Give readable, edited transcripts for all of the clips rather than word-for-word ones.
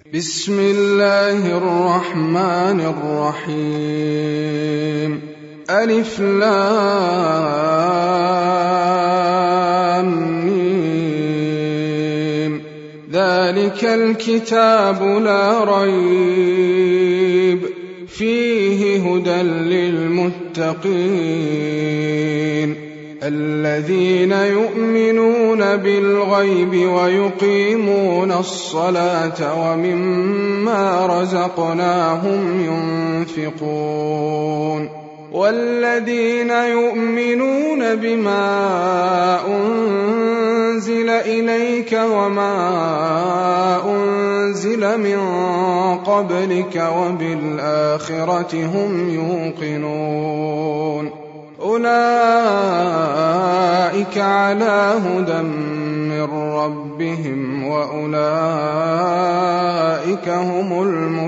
بسم الله الرحمن الرحيم. ألف لام ميم. ذلك الكتاب لا ريب فيه هدى للمتقين الذين يؤمنون بالغيب ويقيمون الصلاة ومما رزقناهم ينفقون والذين يؤمنون بما أنزل إليك وما أنزل من قبلك وبالآخرة هم يوقنون أولئك على هدى من ربهم وأولئك هم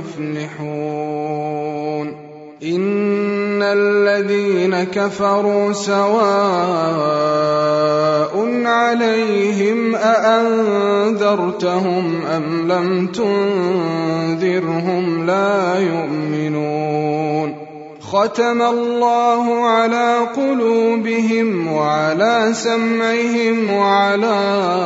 المفلحون. إن الذين كفروا سواء عليهم أأنذرتهم أم لم تنذرهم لا يؤمنون. ختم الله على قلوبهم وعلى سمعهم وعلى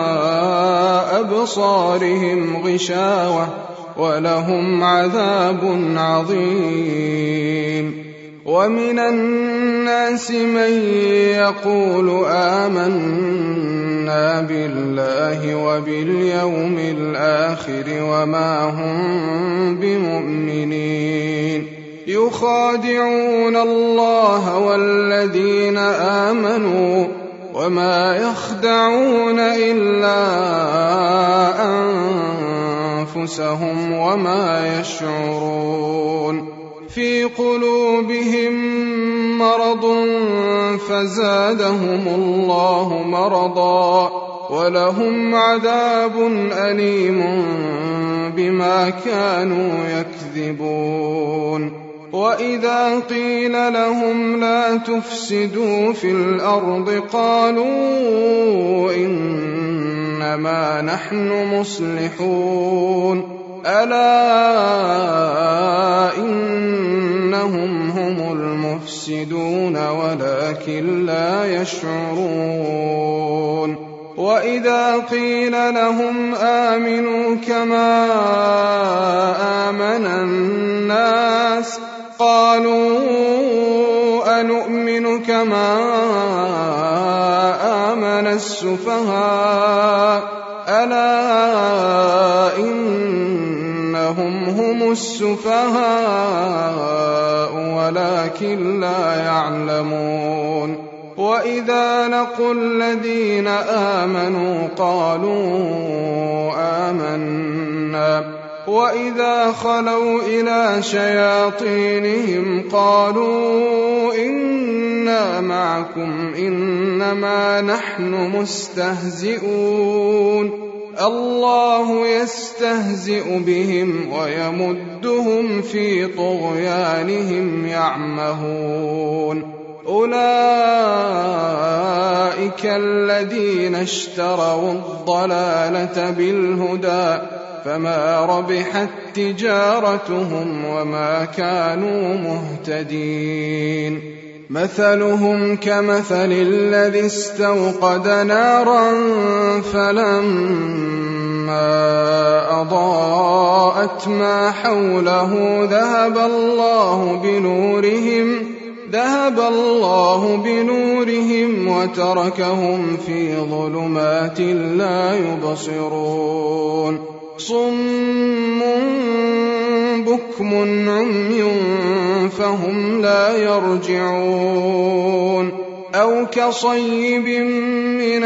أبصارهم غشاوة ولهم عذاب عظيم. ومن الناس من يقول آمنا بالله وباليوم الآخر وما هم بمؤمنين يخادعون الله والذين آمنوا وما يخدعون إلا أنفسهم وما يشعرون. في قلوبهم مرض فزادهم الله مرضا ولهم عذاب أليم بما كانوا يكذبون. وإذا قيل لهم لا تفسدوا في الأرض قالوا إنما نحن مصلحون ألا إنهم هم المفسدون ولكن لا يشعرون. وإذا قيل لهم آمنوا كما آمن الناس قالوا أنؤمن كما آمن السفهاء ألا إنهم هم السفهاء ولكن لا يعلمون. وإذا لقوا الذين آمنوا قالوا آمنا وإذا خلوا إلى شياطينهم قالوا إنا معكم إنما نحن مستهزئون الله يستهزئ بهم ويمدهم في طغيانهم يعمهون. أولئك الذين اشتروا الضلالة بالهدى فما ربحت تجارتهم وما كانوا مهتدين. مثلهم كمثل الذي استوقد نارا فلما أضاءت ما حوله ذهب الله بنورهم وتركهم في ظلمات لا يبصرون. صم بكم عمي فهم لا يرجعون. أو كصيب من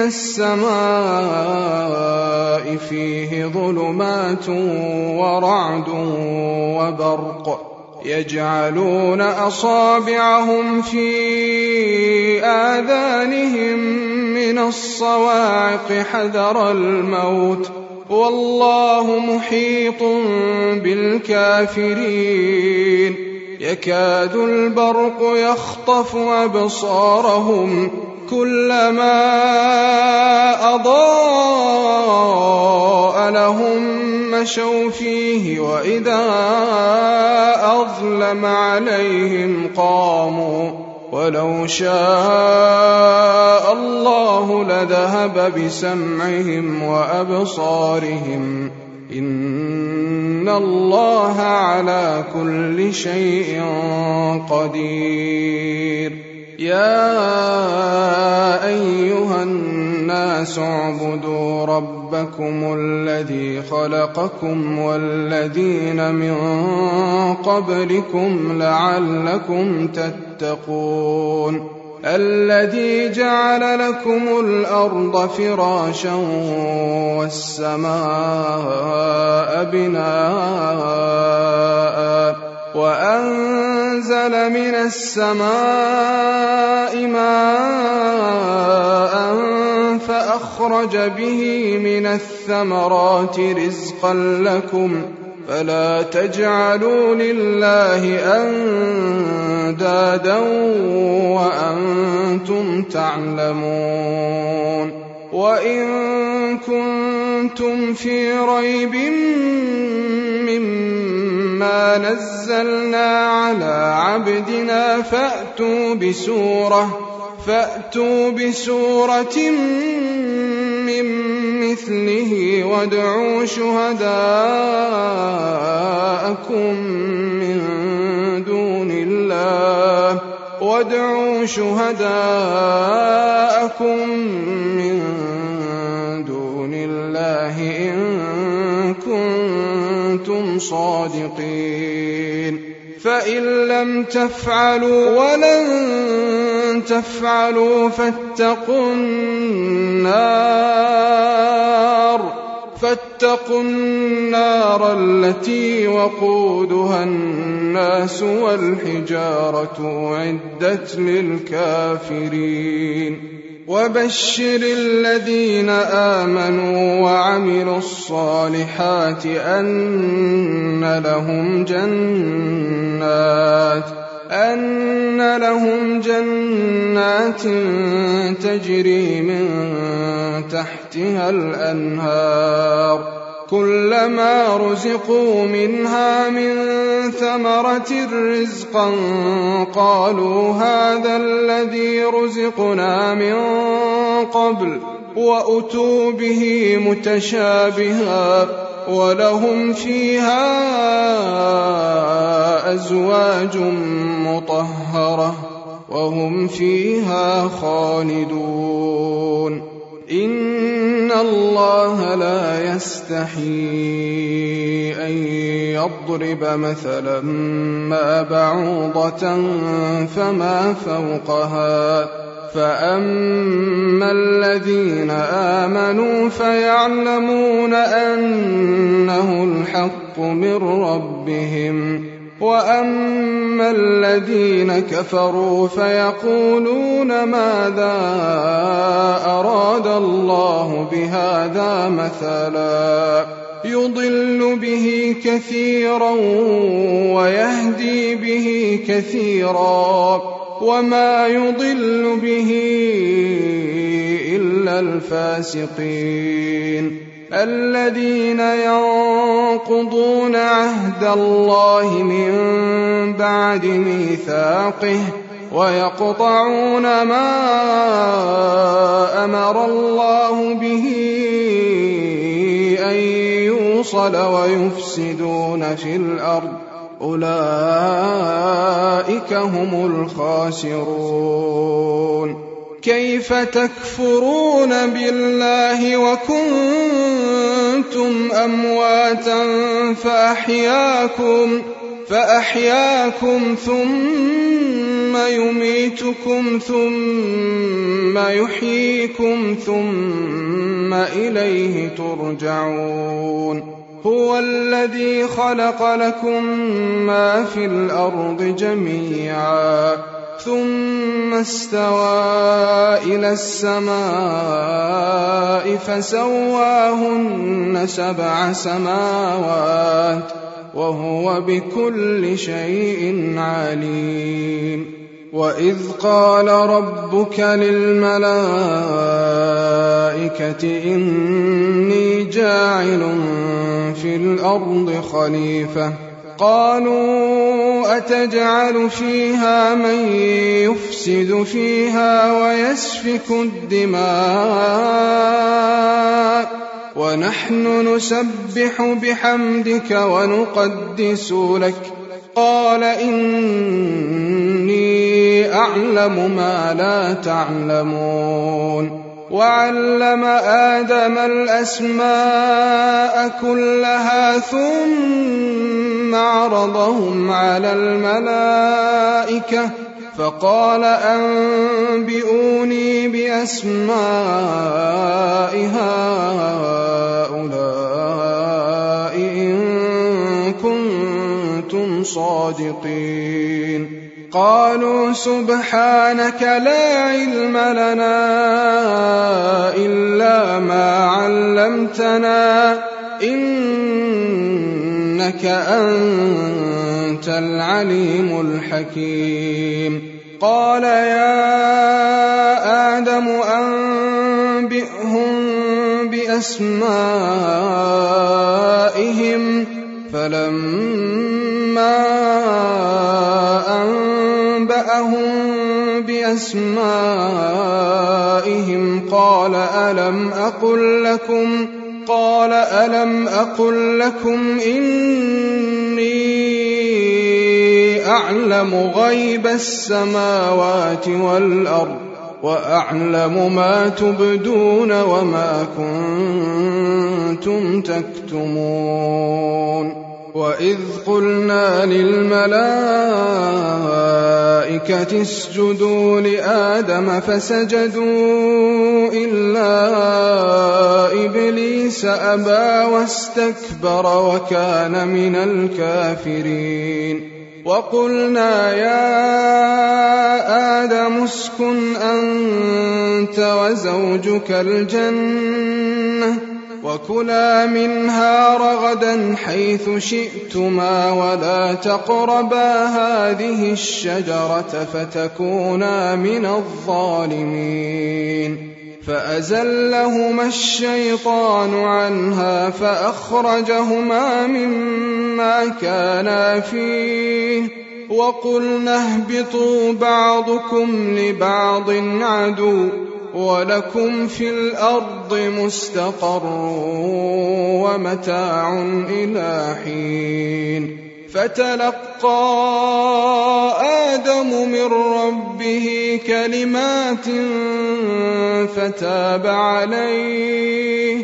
السماء فيه ظلمات ورعد وبرق يجعلون أصابعهم في آذانهم من الصواعق حذر الموت والله محيط بالكافرين. يكاد البرق يخطف أبصارهم كلما أضاء لهم مشوا فيه وإذا أظلم عليهم قاموا ولو شاء الله لذهب بسمعهم وأبصارهم إن الله على كل شيء قدير يا أيها الناس اعبدوا ربكم الذي خلقكم والذين من قبلكم لعلكم تتقون الذي جعل لكم الأرض فراشا والسماء بناء وأنزل من السماء ماء فأخرج به من الثمرات رزقا لكم فلا تجعلوا لله أندادا وأنتم تعلمون وإن كنتم في ريب مما نزلنا على عبدنا فأتوا بسورة من مثله وادعوا شهداءكم من دون الله إن كنتم صادقين فإن لم تفعلوا ولن تفعلوا فاتقوا النار التي وقودها الناس والحجارة أعدت للكافرين وبشر الذين آمنوا وعملوا الصالحات أن لهم جنات تجري من تحتها الأنهار كلما رزقوا منها من ثمرة رزقا قالوا هذا الذي رزقنا من قبل وأتوا به متشابها ولهم فيها أزواج مطهرة وهم فيها خالدون إن الله لا يستحيي أن يضرب مثلا ما بعوضة فما فوقها فأما الذين آمنوا فيعلمون أنه الحق من ربهم وأما الذين كفروا فيقولون ماذا أراد الله بهذا مثلا يضل به كثيرا ويهدي به كثيرا وما يضل به إلا الفاسقين الذين ينقضون عهد الله من بعد ميثاقه ويقطعون ما أمر الله به أن يوصل ويفسدون في الأرض أولئك هم الخاسرون كيف تكفرون بالله وكنتم أمواتا فأحياكم ثم يميتكم ثم يحييكم ثم إليه ترجعون هو الذي خلق لكم ما في الأرض جميعا ثم استوى إلى السماء فسواهن 7 سماوات وهو بكل شيء عليم وإذ قال ربك للملائكة إني جاعل في الأرض خليفة قالوا أتجعل فيها من يفسد فيها ويسفك الدماء ونحن نسبح بحمدك ونقدس لك قال إني أعلم ما لا تعلمون وعلم آدم الأسماء كلها ثم عرضهم على الملائكة فقال أنبئوني بأسماء هؤلاء إن كنتم صادقين قالوا سبحانك لا علم لنا إلا ما علمتنا إنك أنت العليم الحكيم قال يا آدم أنبئهم بأسمائهم فلما أنبأهم بأسمائهم قال ألم أقل لكم إني أعلم غيب السماوات والأرض وأعلم ما تبدون وما كنتم تكتمون وإذ قلنا للملائكة اسجدوا لآدم فسجدوا إلا إبليس أبى واستكبر وكان من الكافرين وقلنا يا آدم اسكن أنت وزوجك الجنة وكلا منها رغدا حيث شئتما ولا تقربا هذه الشجرة فتكونا من الظالمين فأزلهما الشيطان عنها فأخرجهما مما كانا فيه وقلنا اهبطوا بعضكم لبعض عدو ولكم في الأرض مستقر ومتاع إلى حين فتلقى آدم من ربه كلمات فتاب عليه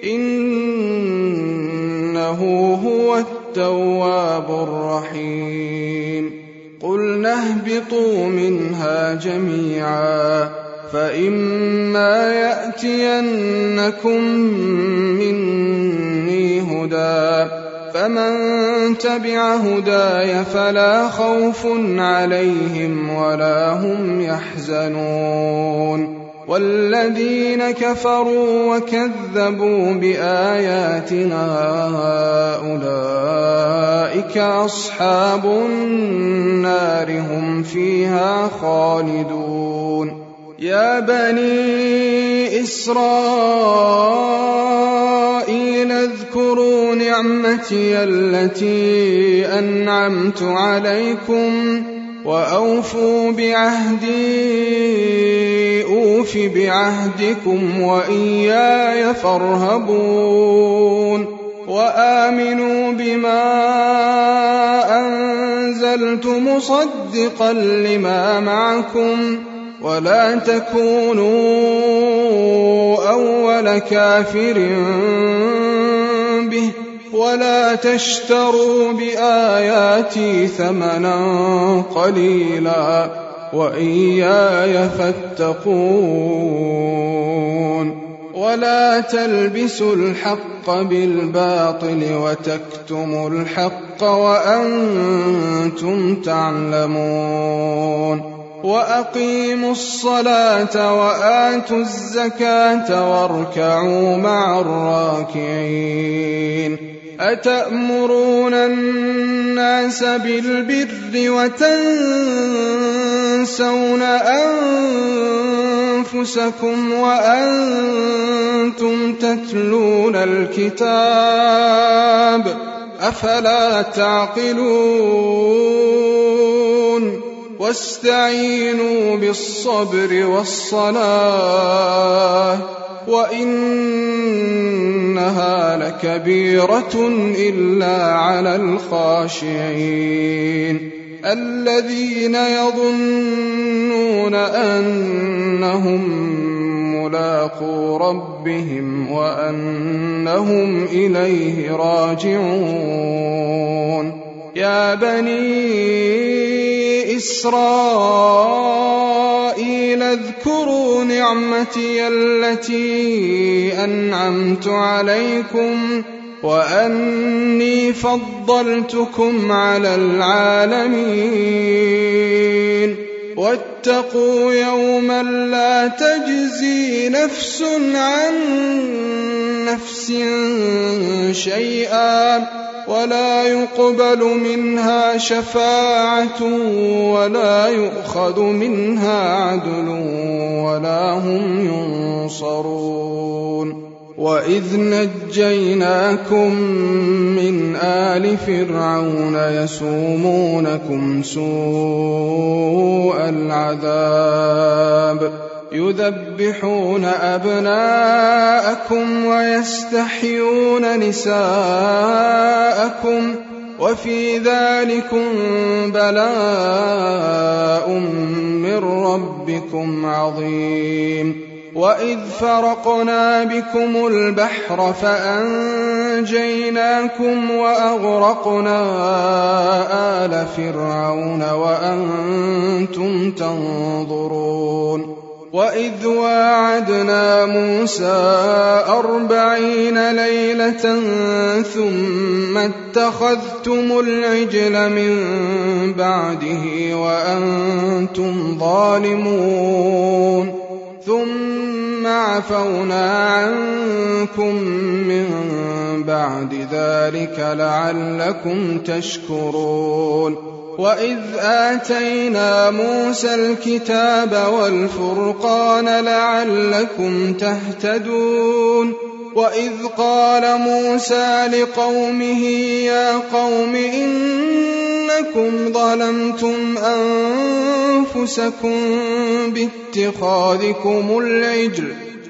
إنه هو التواب الرحيم قلنا اهبطوا منها جميعا فإما يأتينكم مني هدى فمن تبع هداي فلا خوف عليهم ولا هم يحزنون والذين كفروا وكذبوا بآياتنا أولئك أصحاب النار هم فيها خالدون يا بني إسرائيل اذكروا نعمتي التي أنعمت عليكم وأوفوا بعهدي أوف بعهدكم وإياي فارهبون وآمنوا بما أنزلت مصدقا لما معكم ولا تكونوا أول كافر به ولا تشتروا بآياتي ثمنا قليلا وإياي فاتقون ولا تلبسوا الحق بالباطل وتكتموا الحق وأنتم تعلمون وأقيموا الصلاة وآتوا الزكاة واركعوا مع الراكعين أتأمرون الناس الناس بالبر وتنسون أنفسكم وأنتم تتلون الكتاب أفلا تعقلون واستعينوا بالصبر والصلاة وإنها لكبيرة إلا على الخاشعين الذين يظنون أنهم ملاقو ربهم وأنهم إليه راجعون يا بني إسرائيل اذكروا نعمتي التي أنعمت عليكم وأني فضلتكم على العالمين واتقوا يوما لا تجزي نفس عن نفس شيئا ولا يقبل منها شفاعة ولا يؤخذ منها عدل ولا هم ينصرون وإذ نجيناكم من آل فرعون يسومونكم سوء العذاب يذبحون أبناءكم ويستحيون نساءكم وفي ذلكم بلاء من ربكم عظيم وإذ فرقنا بكم البحر فأنجيناكم وأغرقنا آل فرعون وأنتم تنظرون وإذ واعدنا موسى 40 ليلة ثم اتخذتم العجل من بعده وأنتم ظالمون ثم عفونا عنكم من بعد ذلك لعلكم تشكرون وإذ آتينا موسى الكتاب والفرقان لعلكم تهتدون وإذ قال موسى لقومه يا قوم إنكم ظلمتم أنفسكم باتخاذكم العجل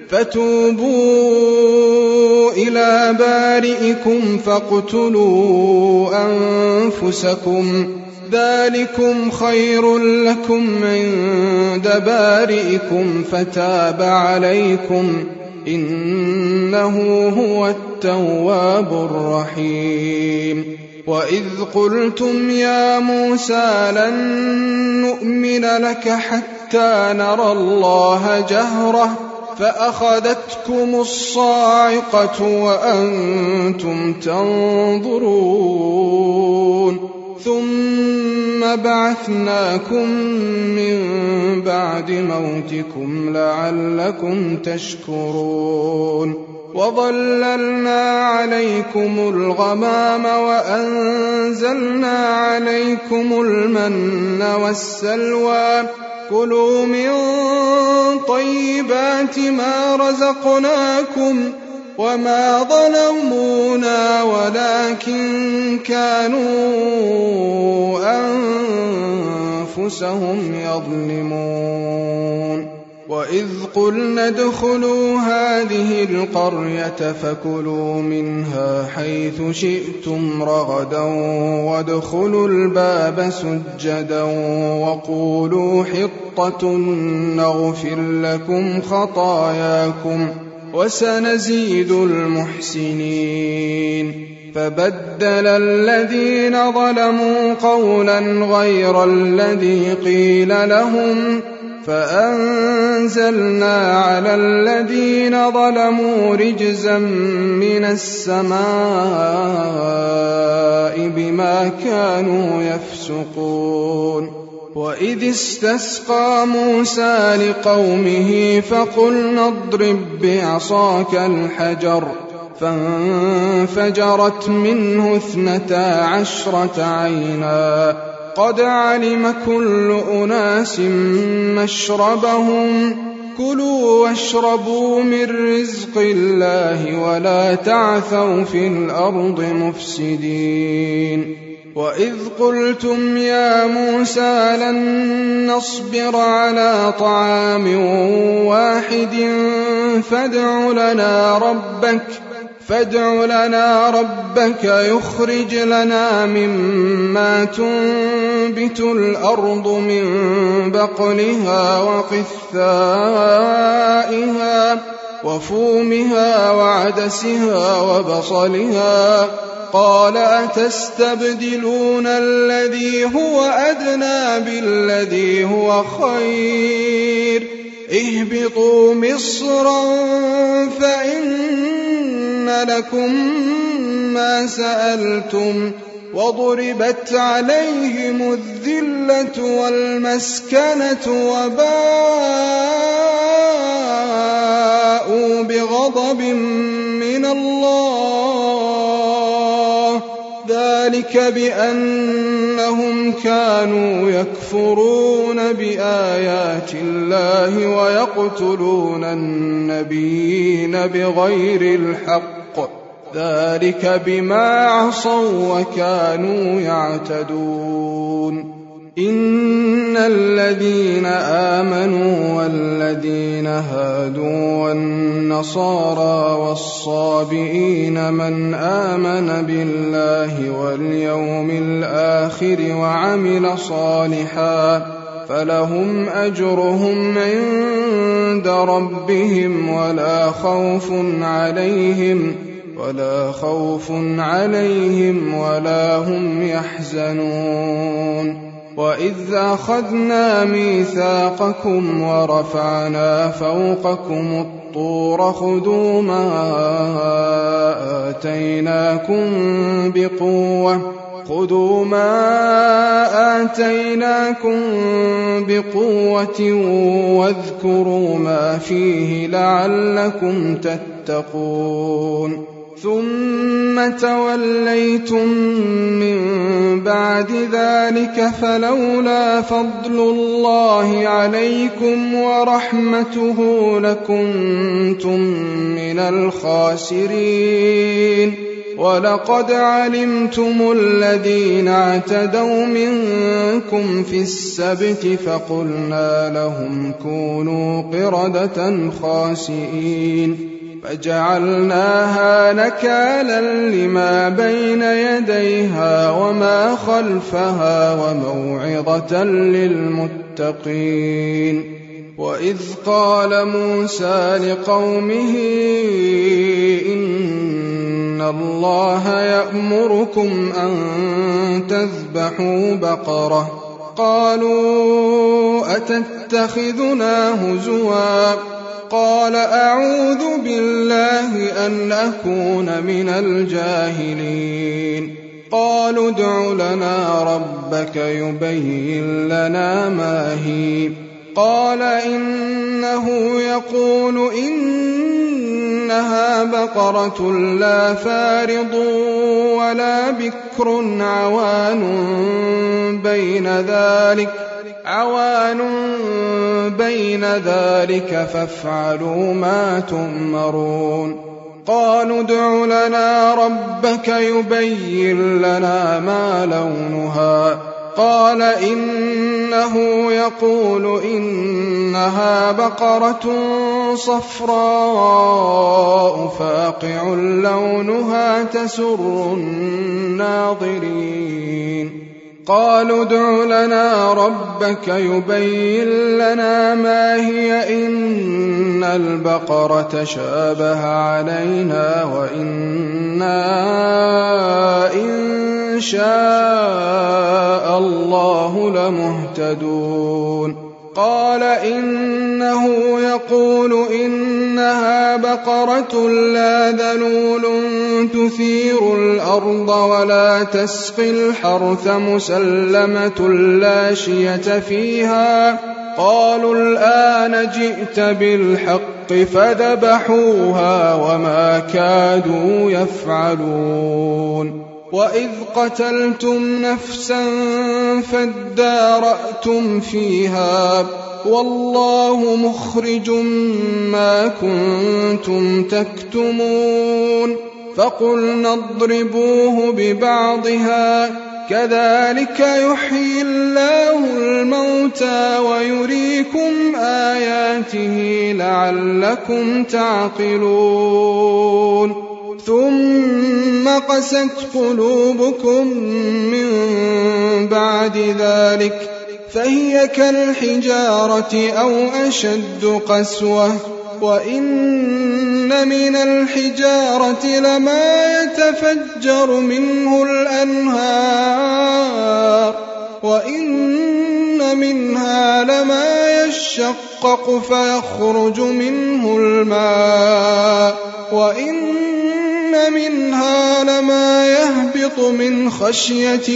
فتوبوا إلى بارئكم فاقتلوا أنفسكم ذلكم خير لكم عند بارئكم فتاب عليكم إنه هو التواب الرحيم وإذ قلتم يا موسى لن نؤمن لك حتى نرى الله جهرة فأخذتكم الصاعقة وأنتم تنظرون ثم بعثناكم من بعد موتكم لعلكم تشكرون وظللنا عليكم الغمام وأنزلنا عليكم المن والسلوى كلوا من طيبات ما رزقناكم وما ظلمونا ولكن كانوا أنفسهم يظلمون وإذ قلنا ادخلوا هذه القرية فكلوا منها حيث شئتم رغدا وادخلوا الباب سجدا وقولوا حطة نغفر لكم خطاياكم وسنزيد المحسنين فبدل الذين ظلموا قولا غير الذي قيل لهم فأنزلنا على الذين ظلموا رجزا من السماء بما كانوا يفسقون وإذ استسقى موسى لقومه فقلنا اضرب بعصاك الحجر فانفجرت منه 12 عينا قد علم كل أناس مشربهم كلوا واشربوا من رزق الله ولا تعثوا في الأرض مفسدين وإذ قلتم يا موسى لن نصبر على طعام واحد فادع لنا ربك يخرج لنا مما تنبت الأرض من بقلها وقثائها وفومها وعدسها وبصلها قال أتستبدلون الذي هو أدنى بالذي هو خير اهبطوا مصرا فإن لكم ما سألتم وضربت عليهم الذلة والمسكنة وباءوا بغضب من الله ذلك بأنهم كانوا يكفرون بآيات الله ويقتلون النبيين بغير الحق ذلك بما عصوا وكانوا يعتدون إن الذين آمنوا والذين هادوا والنصارى والصابئين من آمن بالله واليوم الآخر وعمل صالحا فلهم أجرهم عند ربهم ولا خوف عليهم ولا هم يحزنون وإذ أخذنا ميثاقكم ورفعنا فوقكم الطور خذوا ما آتيناكم بقوة واذكروا ما فيه لعلكم تتقون ثم توليتم من بعد ذلك فلولا فضل الله عليكم ورحمته لكنتم من الخاسرين ولقد علمتم الذين اعتدوا منكم في السبت فقلنا لهم كونوا قردة خاسئين فجعلناها نكالا لما بين يديها وما خلفها وموعظة للمتقين وإذ قال موسى لقومه إن الله يأمركم أن تذبحوا بقرة قالوا أتتخذنا هزوا قال أعوذ بالله أن أكون من الجاهلين قالوا ادع لنا ربك يبين لنا ما هي قال إنه يقول إنها بقرة لا فارض ولا بكر عوان بين ذلك فافعلوا ما تؤمرون قالوا ادع لنا ربك يبين لنا ما لونها قال إنه يقول إنها بقرة صفراء فاقع لونها تسر الناظرين قالوا ادع لنا ربك يبين لنا ما هي إن البقرة شابه علينا وإنا إن شاء الله لمهتدون قال إنه يقول إنها بقرة لا ذلول تثير الأرض ولا تسقي الحرث مسلمة لا شية فيها قالوا الآن جئت بالحق فذبحوها وما كادوا يفعلون وإذ قتلتم نفسا فادارأتم فيها والله مخرج ما كنتم تكتمون فقلنا اضربوه ببعضها كذلك يحيي الله الموتى ويريكم آياته لعلكم تعقلون ثم قست قلوبكم من بعد ذلك فهي كالحجارة أو أشد قسوة وإن من الحجارة لما يتفجر منه الأنهار وإن منها لما يشقق فيخرج منه الماء وإن منها لما يهبط من خشية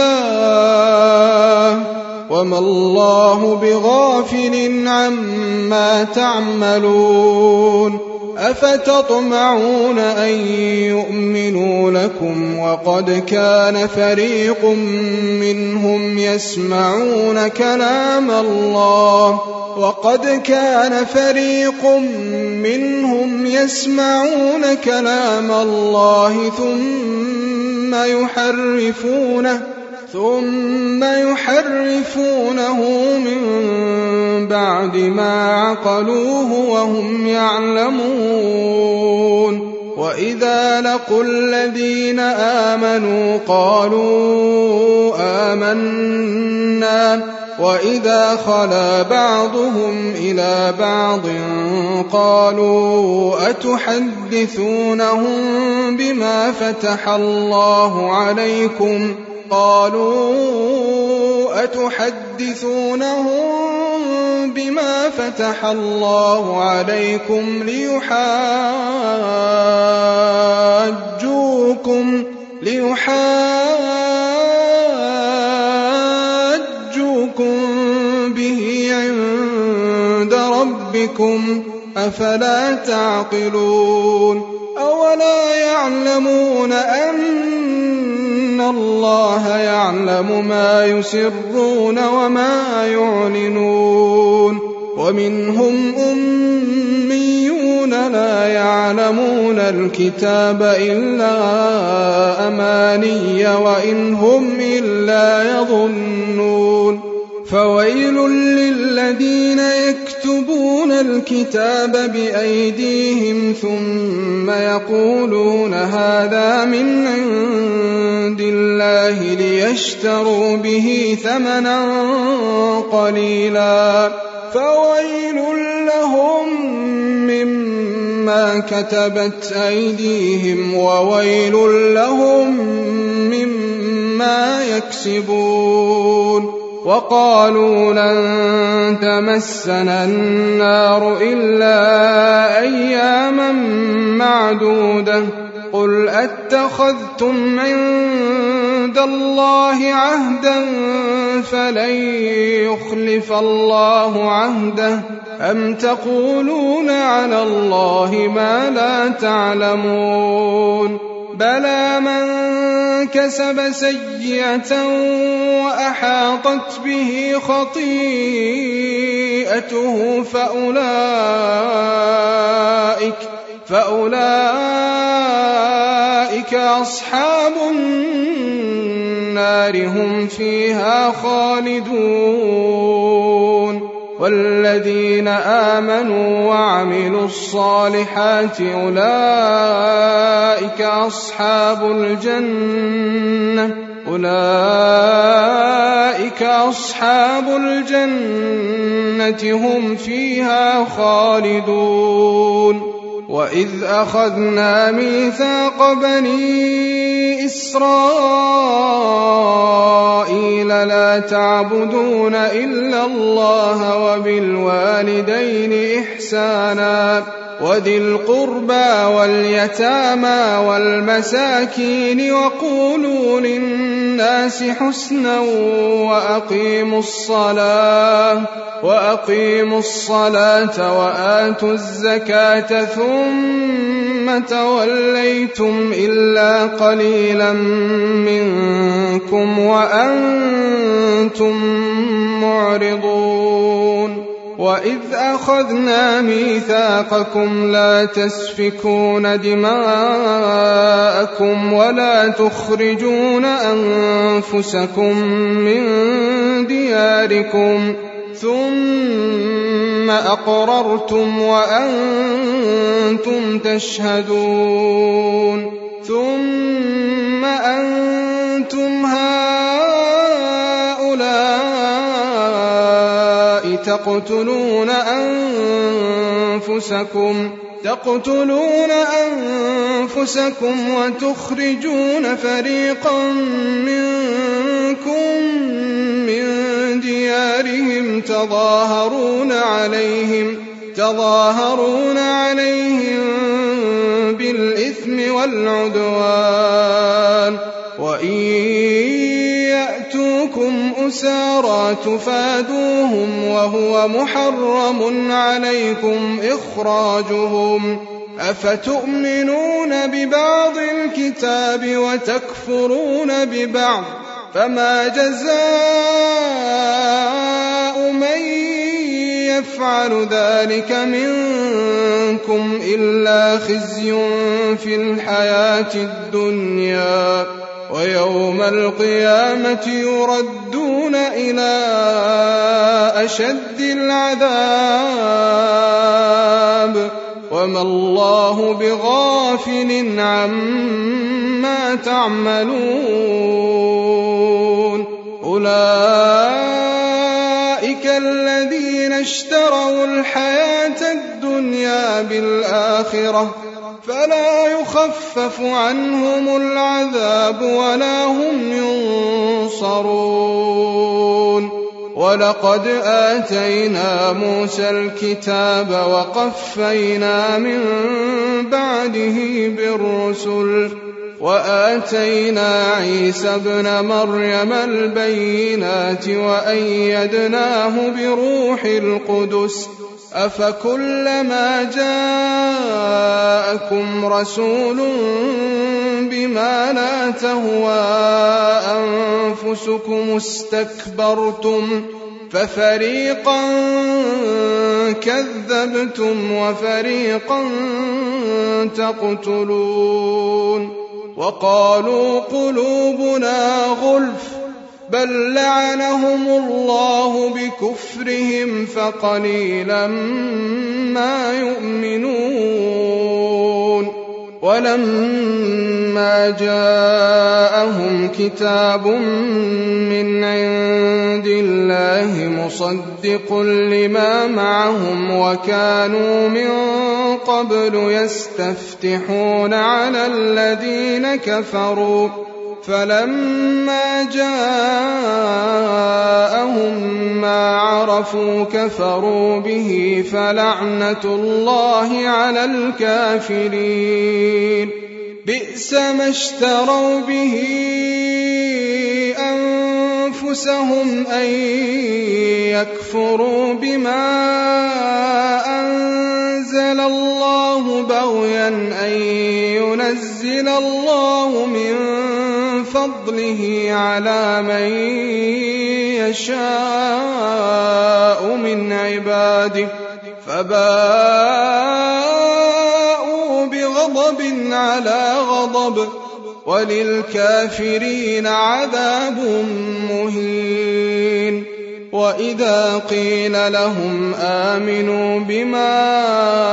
الله وما الله بغافل عما تعملون أفتطمعون أن يؤمنوا لكم وقد كان فريق منهم يسمعون كلام الله ثم يحرفونه من بعد ما عقلوه وهم يعلمون وإذا لقوا الذين آمنوا قالوا آمنا وإذا خلا بعضهم إلى بعض قالوا أتحدثونهم بما فتح الله عليكم ليحاجوكم به عند ربكم أفلا تعقلون أولا يعلمون أن الله يعلم ما يسرون وما يعلنون ومنهم أميون لا يعلمون الكتاب إلا أماني وإن هم إلا يظنون فويل للذين يكتبون الكتاب بأيديهم ثم يقولون هذا من عند الله ليشتروا به ثمنا قليلا فويل لهم مما كتبت أيديهم وويل لهم مما يكسبون وقالوا لن تمسنا النار إلا أياما معدودة قل أتخذتم عند الله عهدا فلن يخلف الله عهده أم تقولون على الله ما لا تعلمون بلى من كسب سيئة وأحاطت به خطيئته فأولئك أصحاب النار هم فيها خالدون والذين آمنوا وعملوا الصالحات أولئك أصحاب الجنة هم فيها خالدون وإذ أخذنا ميثاق بني إسرائيل لا تعبدون إلا الله وبالوالدين إحسانا وذي القربى واليتامى والمساكين وقولوا للناس للناس حسنا وأقيموا الصلاة وآتوا الزكاة ثم توليتم إلا قليلا منكم وأنتم معرضون وإذ أخذنا ميثاقكم لا تسفكون دماءكم ولا تخرجون أنفسكم من دياركم ثم أقررتم وأنتم تشهدون ثم أنتم هؤلاء تقتلون أنفسكم وتخرجون فريقا منكم من ديارهم تظاهرون عليهم بالإثم والعدوان وإن يأتوكم أسارى تفادوهم وهو محرم عليكم إخراجهم أفتؤمنون ببعض الكتاب وتكفرون ببعض فما جزاء من يفعل ذلك منكم إلا خزي في الحياة الدنيا ويوم القيامة يردون إلى أشد العذاب وما الله بغافل عما تعملون أولئك الذين اشتروا الحياة الدنيا بالآخرة فلا يخفف عنهم العذاب ولا هم ينصرون ولقد آتينا موسى الكتاب وقفينا من بعده بالرسل وآتينا عيسى ابن مريم البينات وأيدناه بروح القدس أفكلما جاءكم رسول بما لا تهوى أنفسكم استكبرتم ففريقا كذبتم وفريقا تقتلون وقالوا قلوبنا غلف بل لعنهم الله بكفرهم فقليلا ما يؤمنون ولما جاءهم كتاب من عند الله مصدق لما معهم وكانوا من قبل يستفتحون على الذين كفروا فلما جاءهم ما عرفوا كفروا به فلعنة الله على الكافرين بئس ما اشتروا به أنفسهم أن يكفروا بما أنزل الله بغيا أن ينزل الله من فضله على من يشاء من عباده فباءوا بغضب على غضب وللكافرين عذاب مهين وإذا قيل لهم آمنوا بما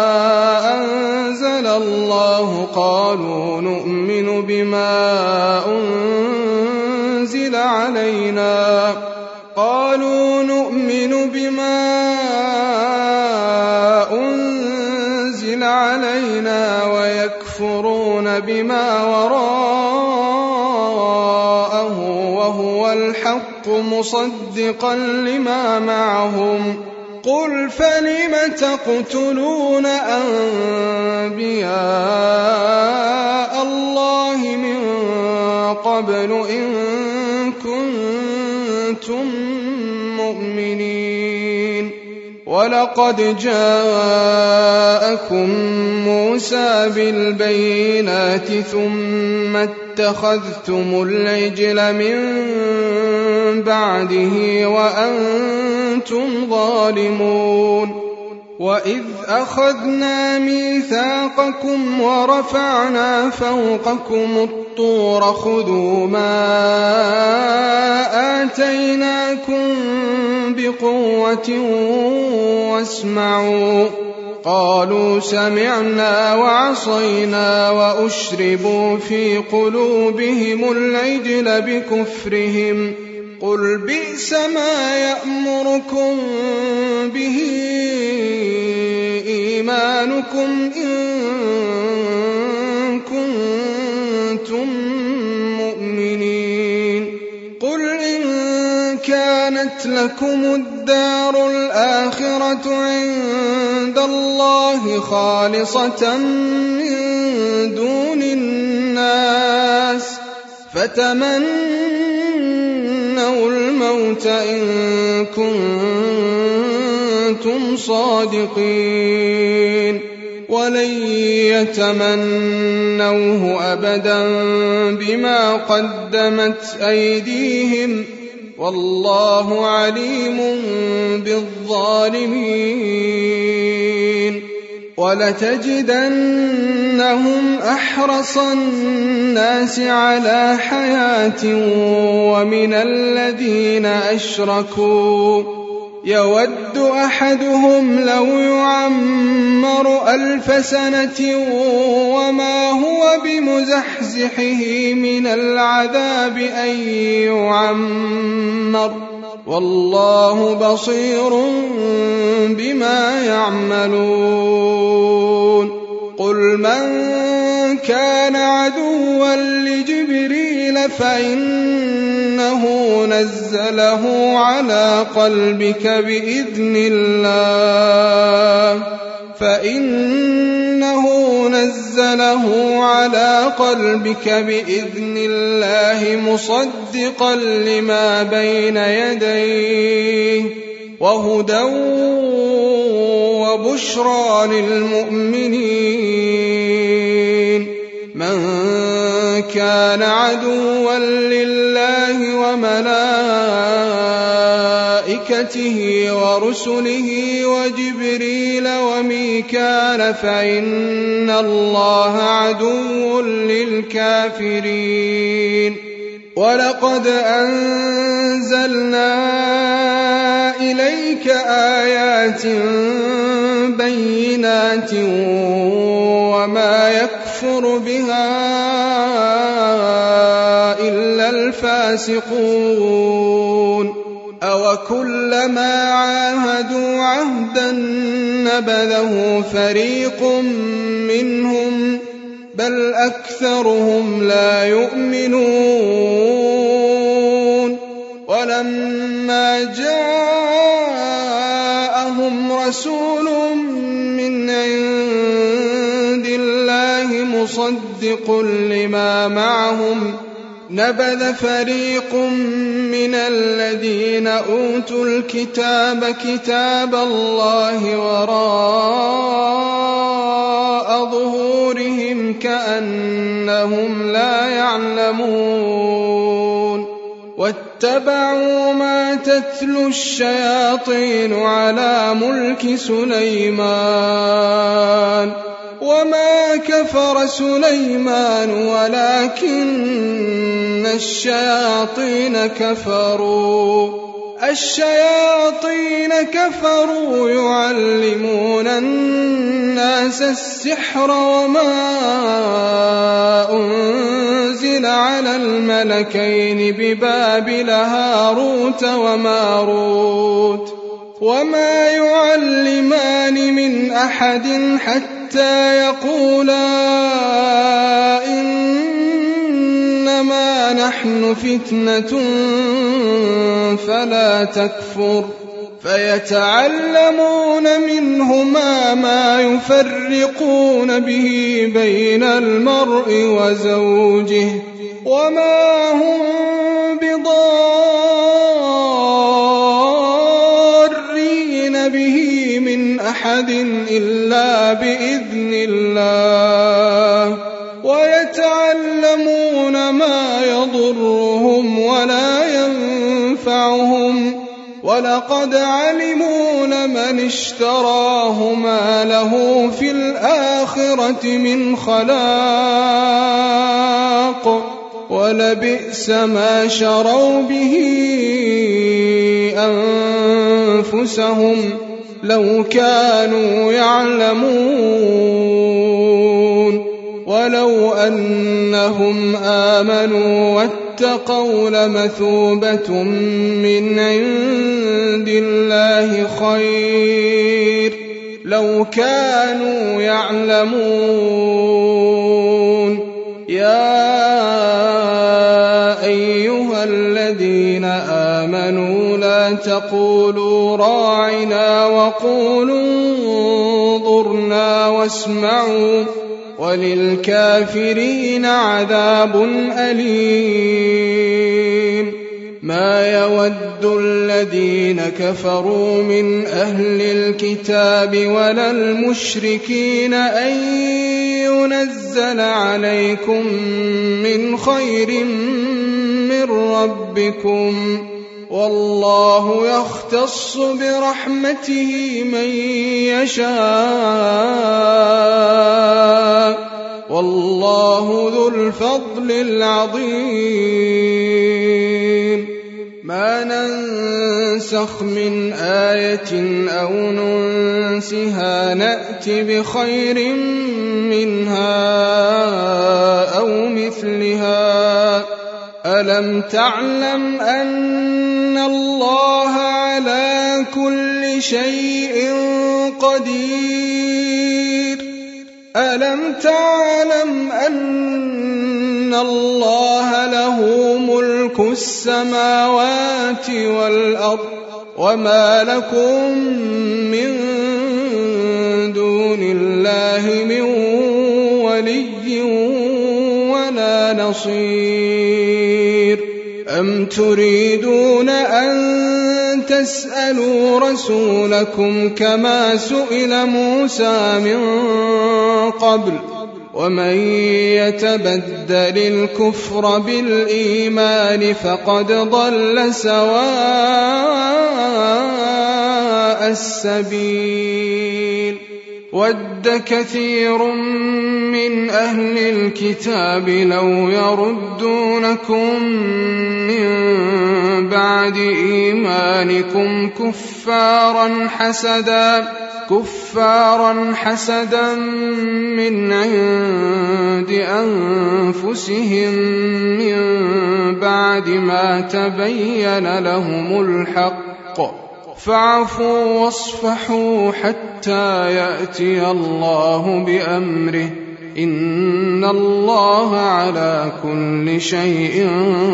أنزل الله قالوا نؤمن بما أنزل علينا ويكفرون بما وراءه وهو الحق مصدقا لما معهم قل فلم تقتلون أنبياء الله من قبل إن كنتم مؤمنين. ولقد جاءكم موسى بالبينات ثم اتخذتم العجل من بعده وأنتم ظالمون. وإذ أخذنا ميثاقكم ورفعنا فوقكم الطور خذوا ما آتيناكم بقوة واسمعوا. قالوا سمعنا وعصينا وأشربوا في قلوبهم العجل بكفرهم. قل بئس ما يأمركم به إيمانكم إن كنتم مؤمنين. قل إن كانت لكم الدار الآخرة عند الله خالصة من دون الناس فتمنوا الموت إن كنتم صادقين. ولن يتمنوه أبدا بما قدمت أيديهم والله عليم بالظالمين. ولتجدنهم أحرص الناس على حياة ومن الذين أشركوا يود أحدهم لو يعمر 1000 سنة وما هو بمزحزحه من العذاب أن يعمر والله بصير بما يعملون. قل من كان عدوا لجبريل فإنه نزله على قلبك بإذن الله مصدقا لما بين يديه وهدى وبشرى للمؤمنين. من كان عدوا لله وملائكته ورسله وجبريل وميكال فإن الله عدو للكافرين. ولقد أنزلنا إليك آيات بينات وما يكفر بها إلا الفاسقون. أوكلما عاهدوا عهدا نبذه فريق منهم بل أكثرهم لا يؤمنون. ولما جاءهم رسول من عند الله مصدق لما معهم نبذ فريق من الذين أوتوا الكتاب كتاب الله وراء ظهورهم كأنهم لا يعلمون. واتبعوا ما تتلو الشياطين على ملك سليمان وما كفر سليمان ولكن الشياطين كفروا يعلمون الناس السحر وما أنزل على الملكين ببابل هاروت وماروت وما يعلمان من أحد حتى يقولا إنما نحن فتنة فلا تكفر فيتعلمون منهما ما يفرقون به بين المرء وزوجه وما هم بضارين به من أحد إلا بإذن الله ويتعلمون ما يضرهم ولا ينفعهم ولقد علموا لمن اشتراه ما له في الآخرة من خلاق ولبئس ما شروا به أنفسهم لو كانوا يعلمون ولو أنهم آمنوا واتقوا لمثوبة من عند الله خير لو كانوا يعلمون يا أيها الذين آمنوا لا تقولوا راعنا وقولوا انظرنا واسمعوا وللكافرين عذاب أليم ما يود الذين كفروا من أهل الكتاب ولا المشركين أن ينزل عليكم من خير من ربكم والله يختص برحمته من يشاء والله ذو الفضل العظيم ما ننسخ من آية أو ننسها نأت بخير منها أو مثلها ألم تعلم أن الله على كل شيء قدير ألم تعلم أن الله له ملك السماوات والأرض وما لكم من دون الله من ولي ولا نصير أم تريدون أن تسألوا رسولكم كما سئل موسى من قبل ومن يتبدل الكفر بالإيمان فقد ضل سواء السبيل ود كثير من أهل الكتاب لو يردونكم من بعد إيمانكم كفارا حسدا من عند أنفسهم من بعد ما تبين لهم الحق فاعفوا واصفحوا حتى يأتي الله بأمره إن الله على كل شيء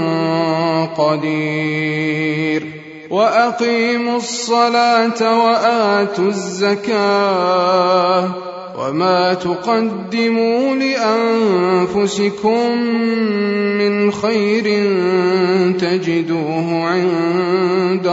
قدير وأقيموا الصلاة وآتوا الزكاة وما تقدموا لأنفسكم من خير تجدوه عند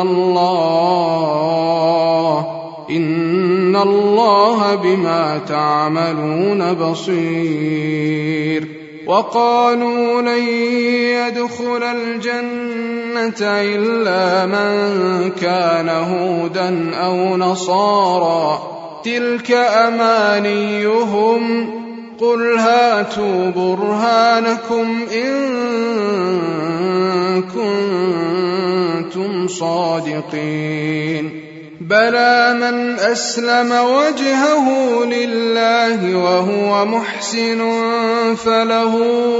الله إن الله بما تعملون بصير وقالوا لن يدخل الجنة إلا من كان هودا أو نصارى تلك أمانيهم قل هاتوا برهانكم إن كنتم صادقين بلى من أسلم وجهه لله وهو محسن فله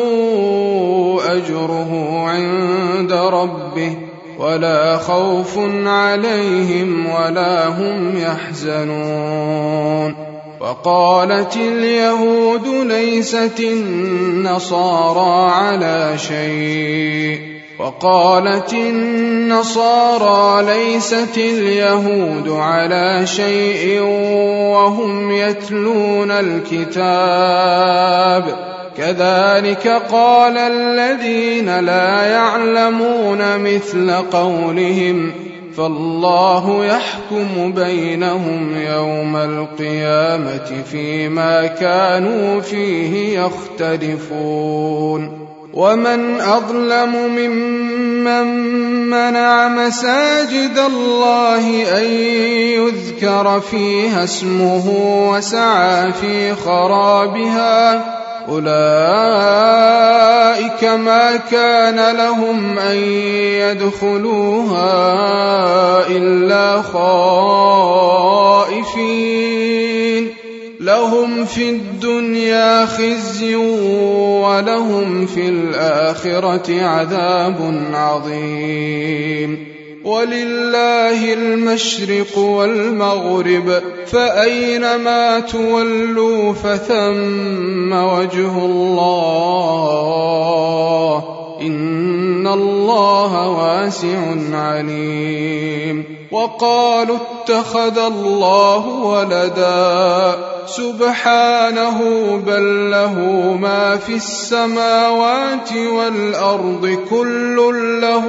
أجره عند ربه ولا خوف عليهم ولا هم يحزنون وقالت اليهود ليست النصارى على شيء وقالت النصارى ليست اليهود على شيء وهم يتلون الكتاب كذلك قال الذين لا يعلمون مثل قولهم فالله يحكم بينهم يوم القيامة فيما كانوا فيه يختلفون ومن أظلم ممن منع مساجد الله أن يذكر فيها اسمه وسعى في خرابها أولئك ما كان لهم أن يدخلوها إلا خائفين لهم في الدنيا خزي ولهم في الآخرة عذاب عظيم ولله المشرق والمغرب فأينما تولوا فثم وجه الله إن الله واسع عليم وقالوا اتخذ الله ولدا سبحانه بل له ما في السماوات والأرض كل له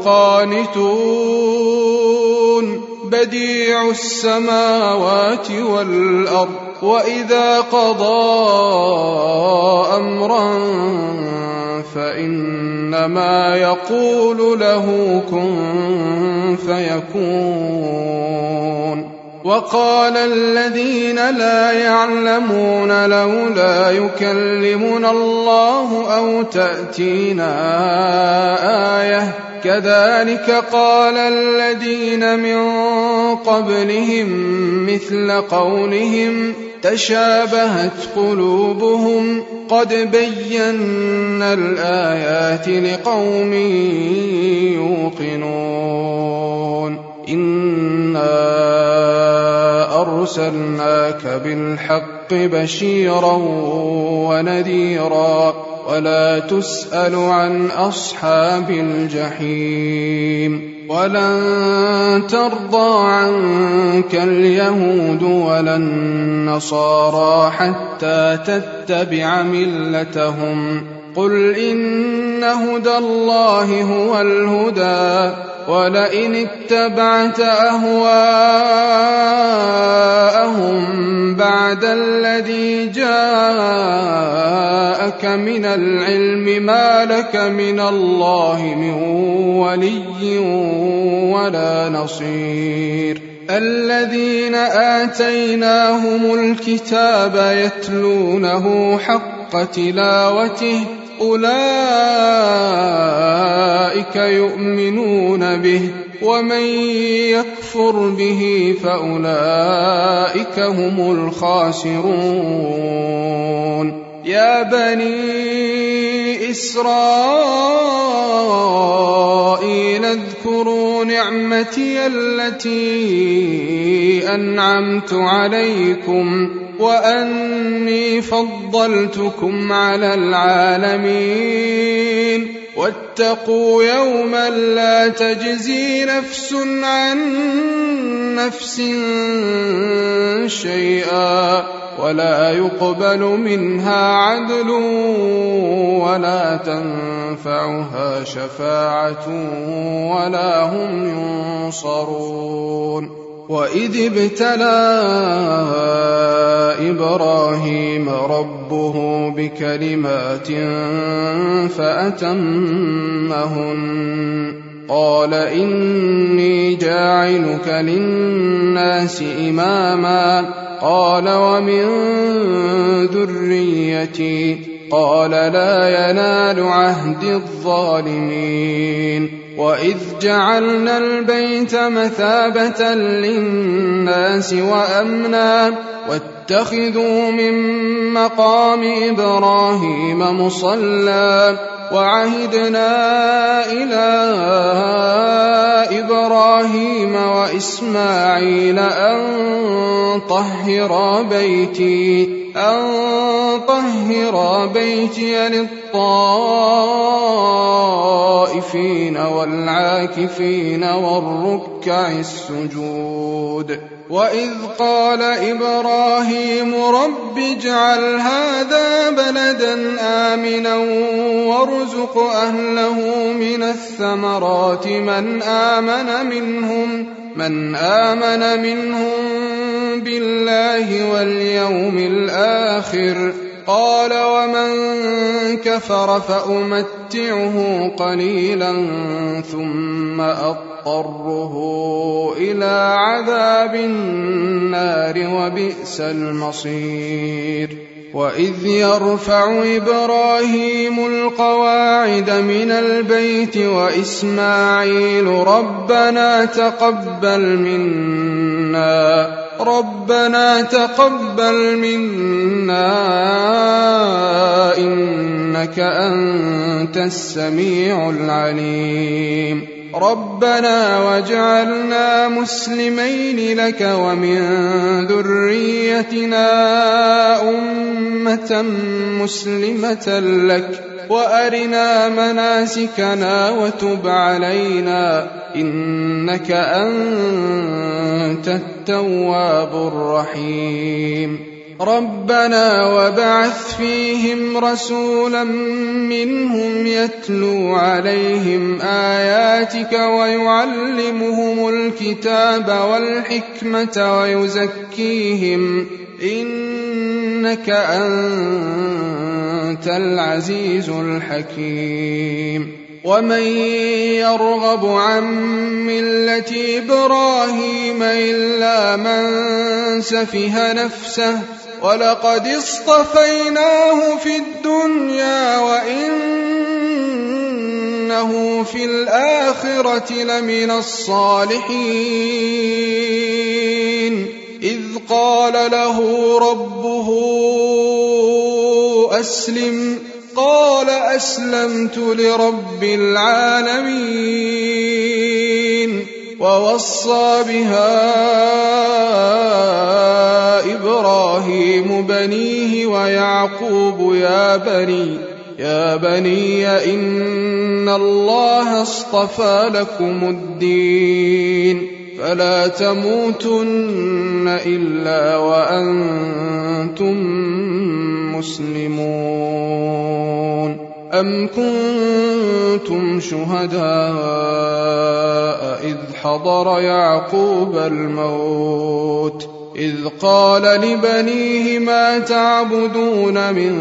قانتون بديع السماوات والأرض وإذا قضى أمرا فإنما يقول له كن فيكون وقال الذين لا يعلمون لولا يكلمنا الله أو تأتينا آية كذلك قال الذين من قبلهم مثل قولهم تشابهت قلوبهم قد بينا الآيات لقوم يوقنون إنا أرسلناك بالحق بشيرا ونذيرا ولا تسأل عن أصحاب الجحيم ولن ترضى عنك اليهود ولا النصارى حتى تتبع ملتهم قل إن هدى الله هو الهدى ولئن اتبعت أهواءهم بعد الذي جاءك من العلم ما لك من الله من ولي ولا نصير الذين آتيناهم الكتاب يتلونه حق تلاوته أولئك يؤمنون به ومن يكفر به فأولئك هم الخاسرون يا بني إسرائيل اذكروا نعمتي التي أنعمت عليكم وأني فضلتكم على العالمين واتقوا يوما لا تجزي نفس عن نفس شيئا ولا يقبل منها عدل ولا تنفعها شفاعة ولا هم ينصرون وإذ ابتلى إبراهيم ربه بكلمات فأتمهن قال إني جاعلك للناس إماما قال ومن ذريتي قال لا ينال عهد الظالمين وإذ جعلنا البيت مثابة للناس وأمنا واتخذوا من مقام إبراهيم مصلى وعهدنا إلى إبراهيم وإسماعيل أن طهرا أن طهرا بيتي للطائفين والعاكفين والركع السجود. وإذ قال إبراهيم رب اجعل هذا بلدا آمنا وارزق أهله من الثمرات من آمن منهم بالله واليوم الآخر قال ومن كفر فأمتعه قليلا ثم أضطره إلى عذاب النار وبئس المصير. وإذ يرفع إبراهيم القواعد من البيت وإسماعيل ربنا تقبل منا إنك أنت السميع العليم ربنا واجعلنا مسلمين لك ومن ذريتنا أمة مسلمة لك وأرنا مناسكنا وتب علينا إنك أنت التواب الرحيم. ربنا وابعث فيهم رسولا منهم يتلو عليهم آياتك ويعلمهم الكتاب والحكمة ويزكيهم إنك أنت العزيز الحكيم. ومن يرغب عن ملة إبراهيم إلا من سفه نفسه ولقد اصطفيناه في الدنيا وإنه في الآخرة لمن الصالحين. إذ قال له ربه أسلم قال أسلمت لرب العالمين. ووصى بها إبراهيم بنيه ويعقوب يا بني إن الله اصطفى لكم الدين فلا تموتن إلا وأنتم مسلمون. أم كنتم شهداء إذ حضر يعقوب الموت إذ قال لبنيه ما تعبدون من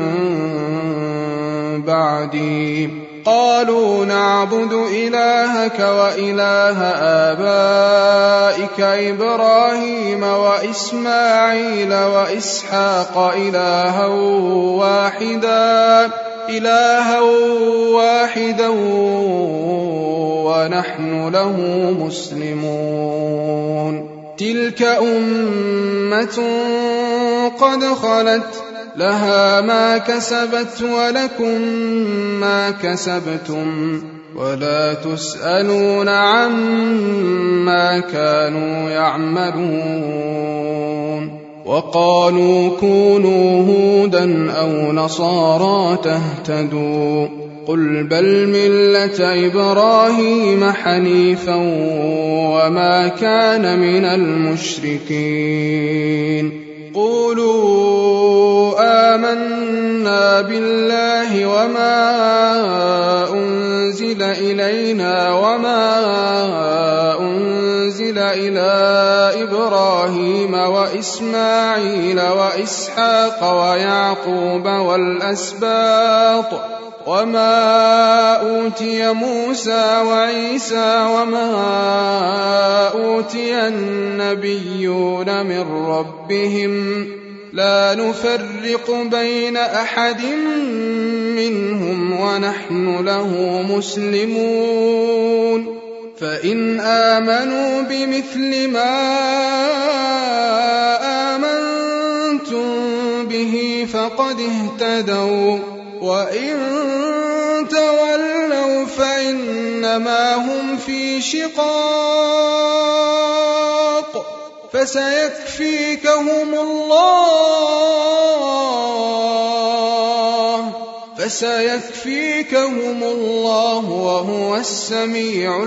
بعدي قالوا نعبد إلهك وإله آبائك إبراهيم وإسماعيل وإسحاق إلها واحدا ونحن له مسلمون. تلك أمة قد خلت لها ما كسبت ولكم ما كسبتم ولا تسألون عما كانوا يعملون. وقالوا كونوا هودا أو نصارى تهتدوا قل بل ملة إبراهيم حنيفا وما كان من المشركين. قولوا آمنا بالله وما أنزل إلينا وما أنزل إلى إبراهيم وإسماعيل وإسحاق ويعقوب والأسباط وما أوتي موسى وعيسى وما أوتي النبيون من ربهم لا نفرق بين أحد منهم ونحن له مسلمون. فإن آمنوا بمثل ما آمنتم به فقد اهتدوا وإن تولوا فإنما هم في شقاق فسيكفيكهم الله وهو السميع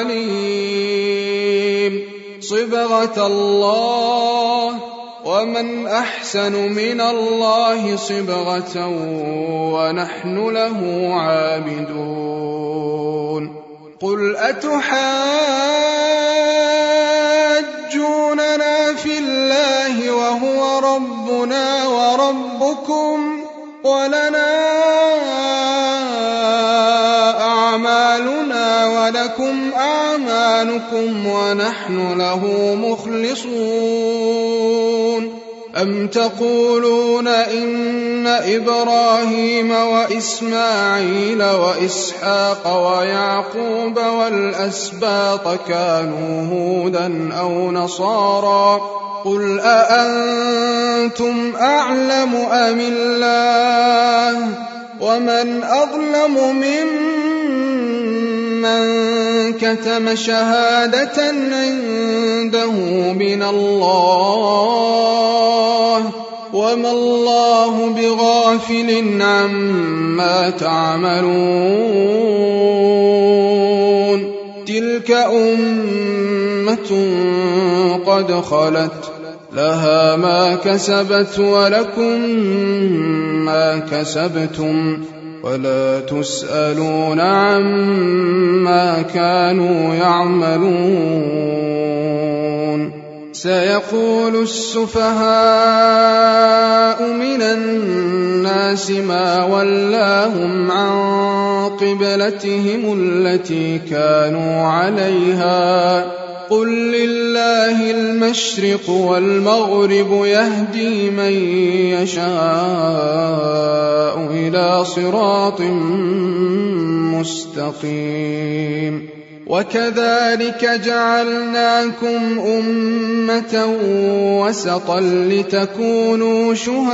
العليم. صبغة الله، ومن أحسن من الله صبغة ونحن له عابدون. قل أتحاجوننا في الله وهو ربنا وربكم ولنا أعمالنا ولكم أعمالكم ونحن له مخلصون. أم تقولون إن إبراهيم وإسماعيل وإسحاق ويعقوب والأسباط كانوا هودا أو نصارى؟ قل أأنتم أعلم أم الله؟ ومن أظلم ممن كتم شهادة عنده من الله، وما الله بغافل عما تعملون. تلك أمة قد خلت، لها ما كسبت ولكم ما كسبتم ولا تسألون عما كانوا يعملون. سيقول السفهاء من الناس ما ولاهم عن قبلتهم التي كانوا عليها، قل لله المشرق والمغرب يهدي من يشاء إلى صراط مستقيم. وكذلك جعلناكم أمة وسطا لتكونوا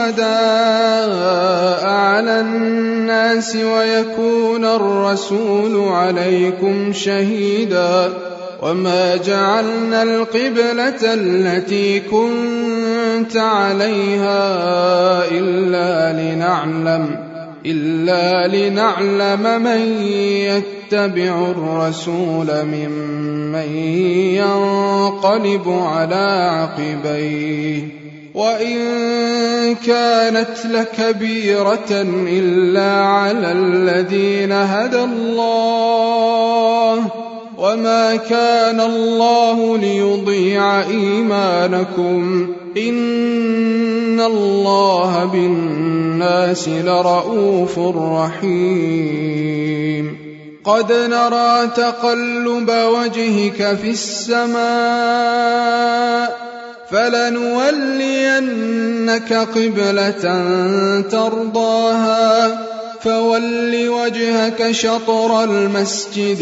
شهداء على الناس ويكون الرسول عليكم شهيدا. وما جعلنا القبلة التي كنت عليها إلا لنعلم من يتبع الرسول ممن ينقلب على عقبيه. وإن كانت لكبيرة إلا على الذين هدى الله، وما كان الله ليضيع إيمانكم، إن الله بالناس لرءوف رحيم. قد نرى تقلب وجهك في السماء، فلنولينك قبلة ترضاها، فول وجهك شطر المسجد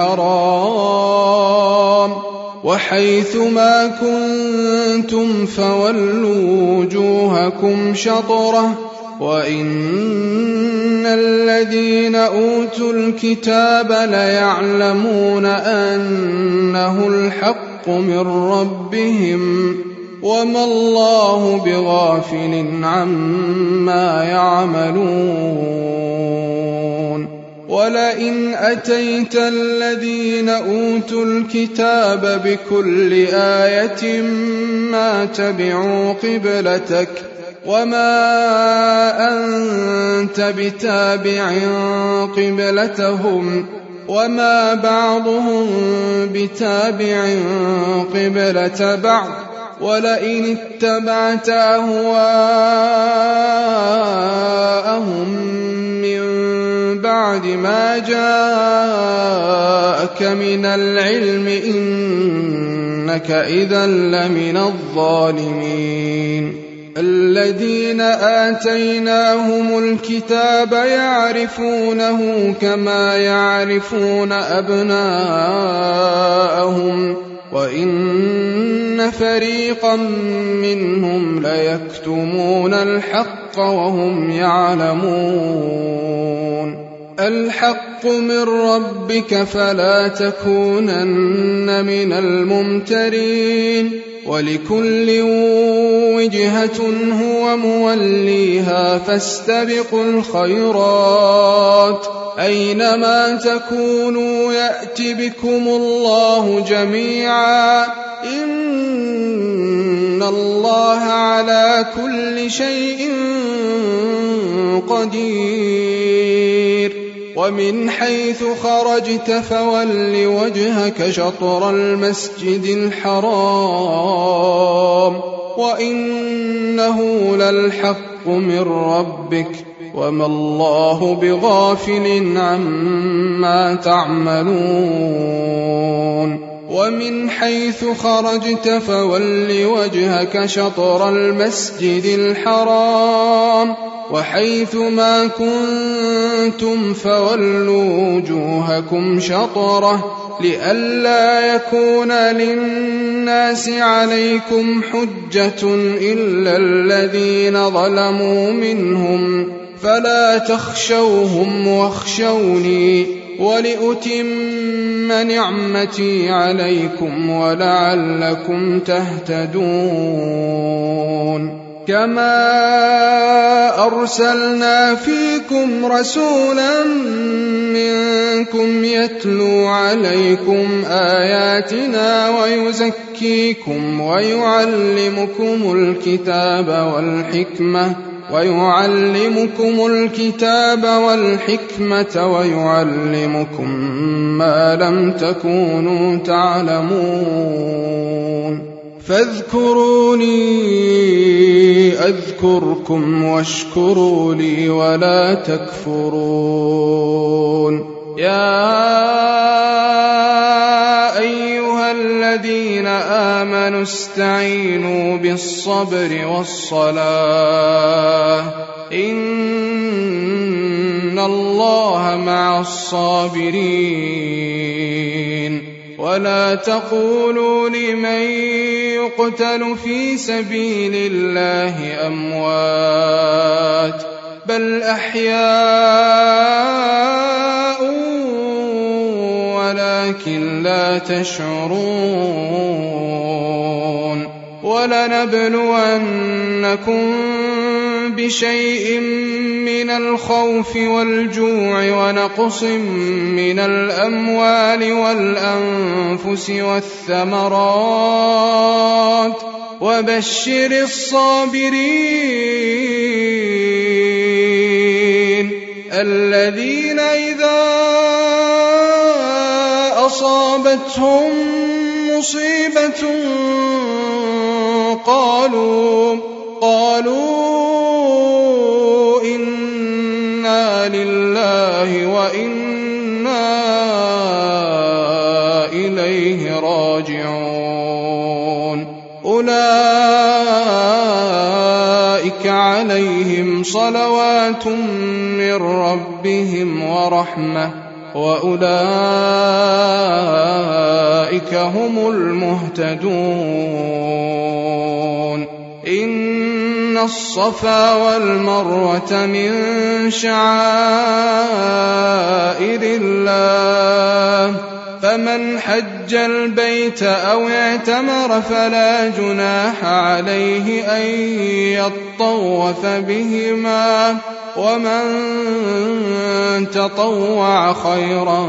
الحرام، وحيث ما كنتم فولوا وجوهكم شطره، وإن الذين أوتوا الكتاب ليعلمون أنه الحق من ربهم، وما الله بغافل عما يعملون. ولئن أتيت الذين أوتوا الكتاب بكل آية ما تبعوا قبلتك، وما أنت بتابع قبلتهم، وما بعضهم بتابع قبلة بعض، ولئن اتبعت أهواءهم من بعد ما جاءك من العلم إنك إذا لمن الظالمين. الذين آتيناهم الكتاب يعرفونه كما يعرفون أبناءهم، وإن فريقا منهم ليكتمون الحق وهم يعلمون. الحق من ربك فلا تكونن من الممترين ولكل وجهة هو موليها فاستبقوا الخيرات أينما تكونوا يأت بكم الله جميعا إن الله على كل شيء قدير ومن حيث خرجت فول وجهك شطر المسجد الحرام وإنه للحق من ربك وما الله بغافل عما تعملون ومن حيث خرجت فول وجهك شطر المسجد الحرام وحيث ما كنتم فولوا وجوهكم شطره لئلا يكون للناس عليكم حجة إلا الذين ظلموا منهم فلا تخشوهم واخشوني ولأتم نعمتي عليكم ولعلكم تهتدون كما أرسلنا فيكم رسولا منكم يتلو عليكم آياتنا ويزكيكم ويعلمكم الكتاب والحكمة ويعلمكم ما لم تكونوا تعلمون فاذكروني أذكركم واشكروا لي ولا تكفرون يا أيها الذين آمنوا استعينوا بالصبر والصلاة إن الله مع الصابرين ولا تقولوا لمن يقتل في سبيل الله أموات بل أحياء ولكن لا تشعرون ولنبلونكم بشيء من الخوف والجوع ونقص من الأموال والأنفس والثمرات وبشر الصابرين الذين إذا أصابتهم مصيبة قالوا إنا لله وإنا إليه راجعون أولئك عليهم صلوات من ربهم ورحمة وأولئك هم المهتدون إن الصفا والمروة من شعائر الله فمن حج البيت أو اعتمر فلا جناح عليه أن يطوف بهما ومن تطوع خيرا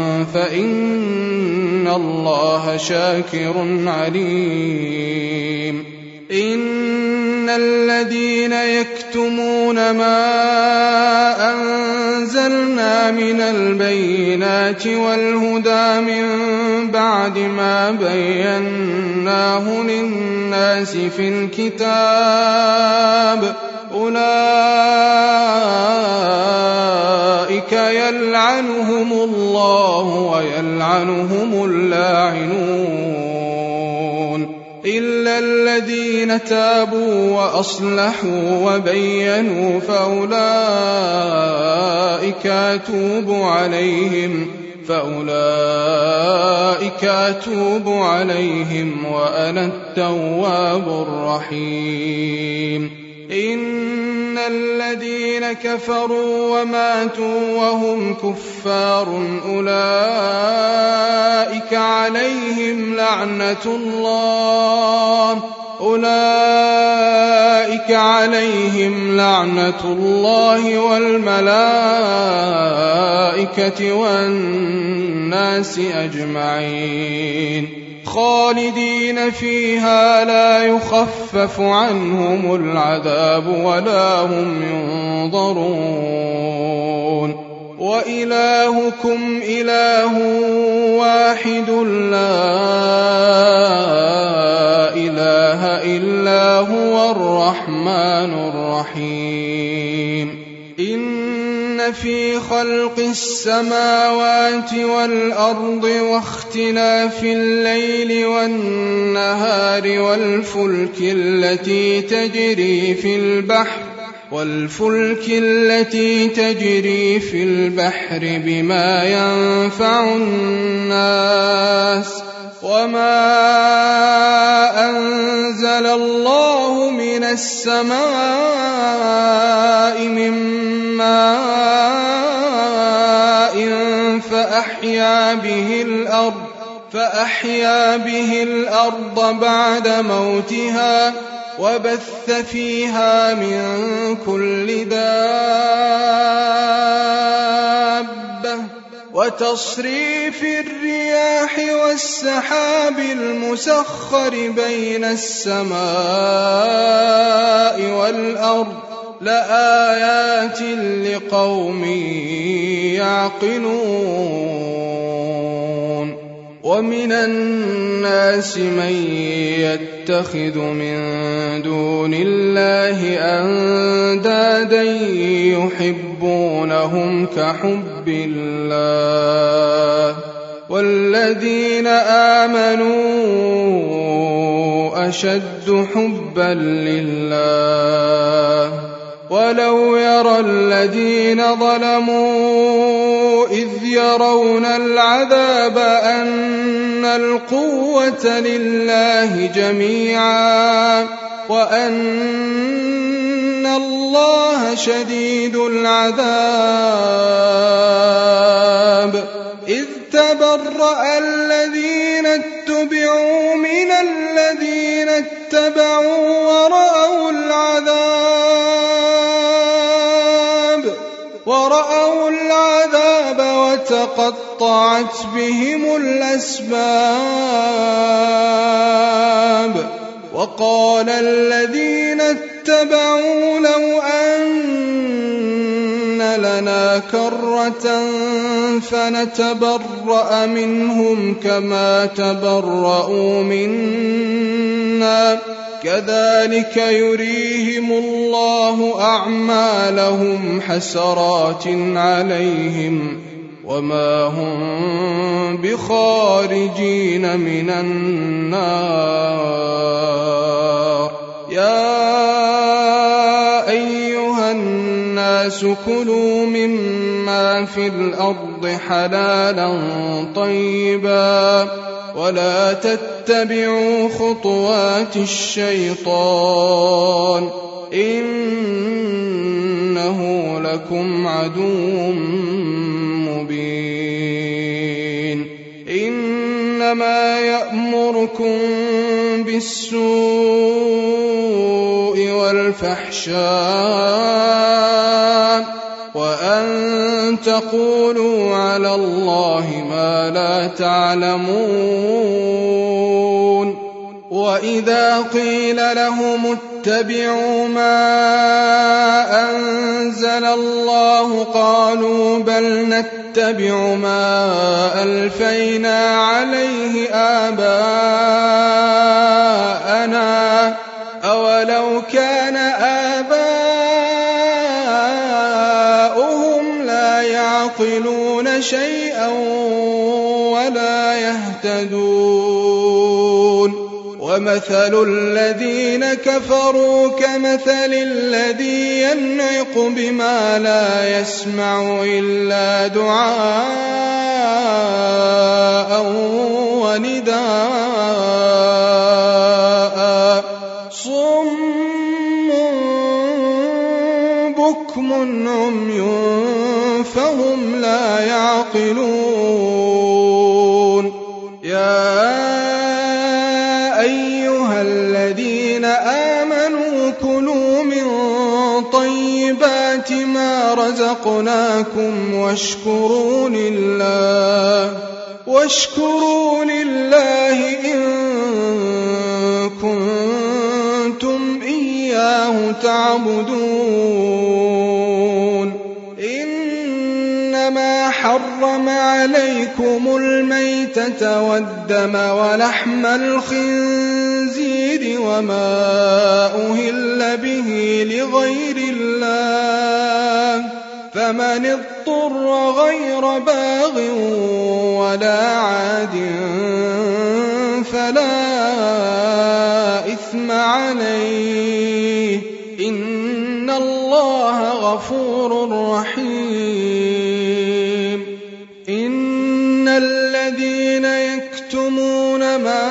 فإن الله شاكر عليم إن الذين يكتمون ما أنزلنا من البينات والهدى من بعد ما بيناه للناس في الكتاب أولئك يلعنهم الله ويلعنهم اللاعنون إلا الذين تابوا وأصلحوا وبينوا فأولئك أتوب عليهم وأنا التواب الرحيم إن الذين كفروا وماتوا وهم كفار أولئك عليهم لعنة الله والملائكة والناس أجمعين خالدين فيها لا يخفف عنهم العذاب ولا هم ينظرون وإلهكم إله واحد لا إله إلا هو الرحمن الرحيم إن في خلق السماوات والأرض واختلاف الليل والنهار والفلك التي تجري في البحر بما ينفع الناس وما أنزل الله من السماء من ماء فأحيا به الأرض بعد موتها وبث فيها من كل دابة وتصريف الرياح والسحاب المسخر بين السماء والأرض لآيات لقوم يعقلون ومن الناس من يتخذ من دون الله أندادا يحبونهم كحب الله والذين آمنوا أشد حبا لله ولو يرى الذين ظلموا إذ يرون العذاب أن القوة لله جميعا وأن الله شديد العذاب إذ تبرأ الذين اتبعوا من الذين اتبعوا ورأوا العذاب وتقطعت بهم الأسباب وقال الذين اتبعوا لو أن لنا كرة فنتبرأ منهم كما تبرأوا منا كذلك يريهم الله أعمالهم حسرات عليهم وما هم بخارجين من النار يا أيها الناس كلوا مما في الأرض حلالا طيبا ولا تتبعوا خطوات الشيطان إنه لكم عدو مبين إنما يأمركم بالسوء والفحشاء وأن تقولوا على الله ما لا تعلمون وإذا قيل لهم اتبعوا ما أنزل الله قالوا بل نتبع ما ألفينا عليه آباءنا أولو كان آباؤهم لا يعقلون شيئا ولا يهتدون ومثل الذين كفروا كمثل الذي ينعق بما لا يسمع إلا دعاء ونداء صم رزقناكم واشكروا لله إن كنتم إياه تعبدون. إنما حرم عليكم الميتة والدم ولحم الخنزير وما أهل به لغير الله، فمن اضطر غير باغ ولا عاد فلا إثم عليه، إن الله غفور رحيم. إن الذين يكتمون ما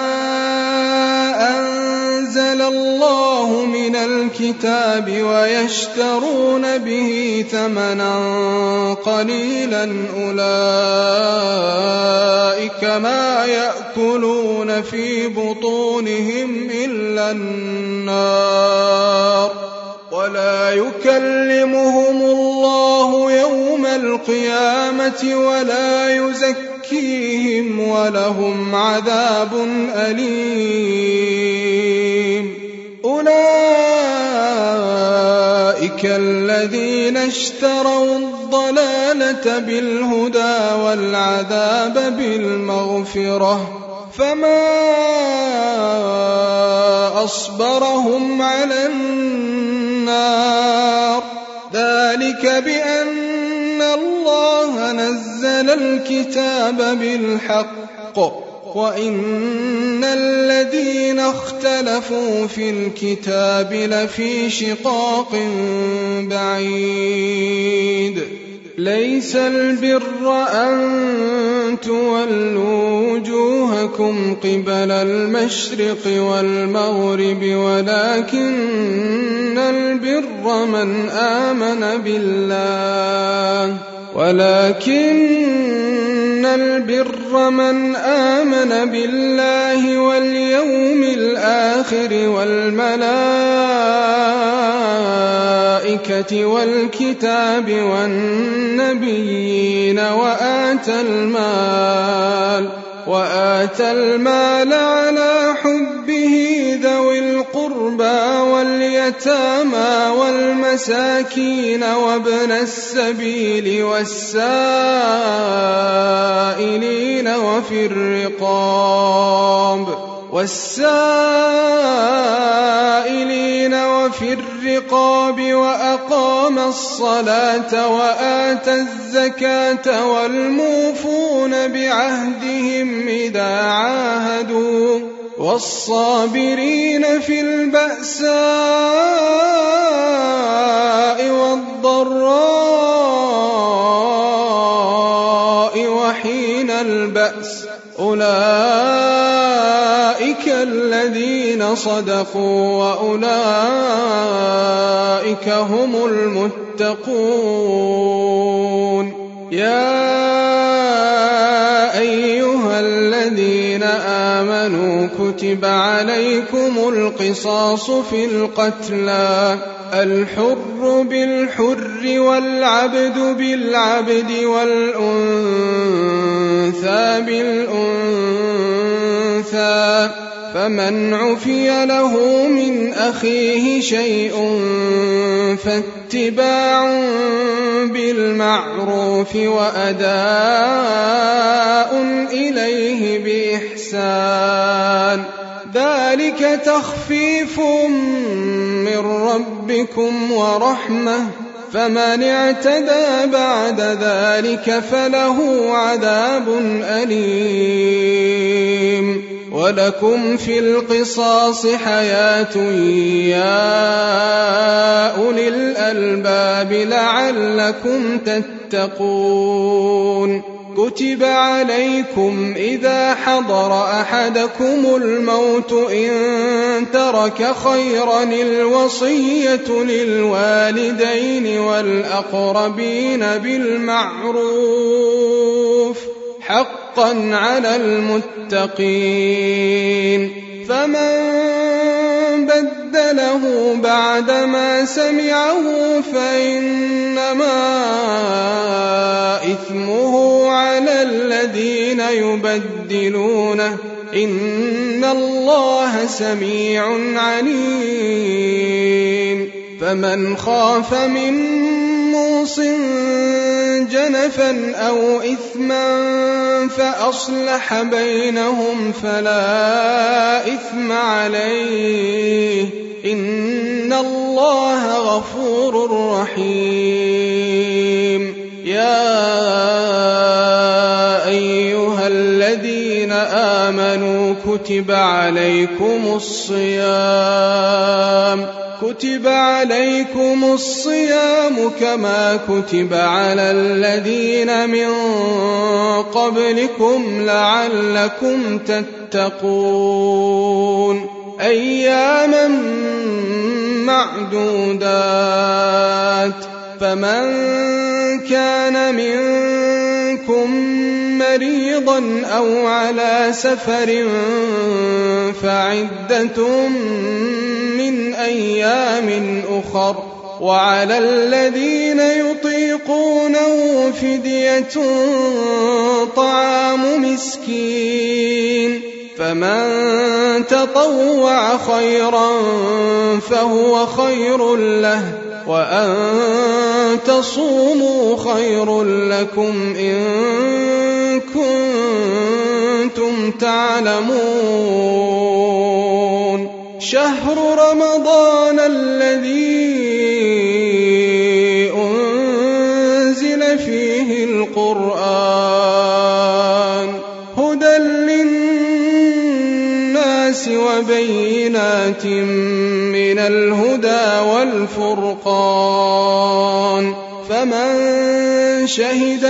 أنزل الله من الكتاب ويشترون به ثمنا قليلا أولئك ما يأكلون في بطونهم إلا النار، ولا يكلمهم الله يوم القيامة ولا يزكيهم ولهم عذاب أليم. أولئك الذين اشتروا الضلالة بالهدى والعذاب بالمغفرة، فما أصبرهم على النار، ذلك بأن الله نزل الكتاب بالحق وإن الذين اختلفوا في الكتاب لفي شقاق بعيد. ليس البر أن تولوا وجوهكم قبل المشرق والمغرب ولكن البر من آمن بالله واليوم الآخر والملائكة والكتاب والنبيين وآتى المال على حبه ذوي القربى واليتامى والمساكين وابن السبيل والسائلين وفي الرقاب وأقام الصلاة وآتى الزكاة والموفون بعهدهم إذا عاهدوا والصابرين في البأساء والضراء وحين البأس، أولئك الذين صدقوا وأولئك هم المتقون. يا أيها الذين آمنوا كتب عليكم القصاص في القتلى، الحر بالحر والعبد بالعبد والأنثى بالأنثى، فمن عفي له من أخيه شيء فاتباع بالمعروف وأداء إليه بإحسان، ذلك تخفيف من ربكم ورحمة، فمن اعتدى بعد ذلك فله عذاب أليم. ولكم في القصاص حياة يا أولي الألباب لعلكم تتقون. كتب عليكم إذا حضر أحدكم الموت إن ترك خيرا الوصية للوالدين والأقربين بالمعروف حقا على المتقين، فمن بدله بدله بعدما سمعه فإنما إثمه على الذين يبدلونه إن الله سميع عليم فمن خاف من موص جنفا أو إثما فأصلح بينهم فلا إثم عليه إن الله غفور رحيم يا أيها الذين آمنوا كتب عليكم الصيام كما كتب على الذين من قبلكم لعلكم تتقون أياما معدودات فمن كان منكم مريضا أو على سفر فعدة من أيام أخر وعلى الذين يطيقونه فدية طعام مسكين فمن تطوع خيرا فهو خير له وأن تصوموا خير لكم إن كنتم تعلمون شهر رمضان الذي أنزل فيه القرآن هدى للناس وبينات من الهدى والفرقان فمن شهد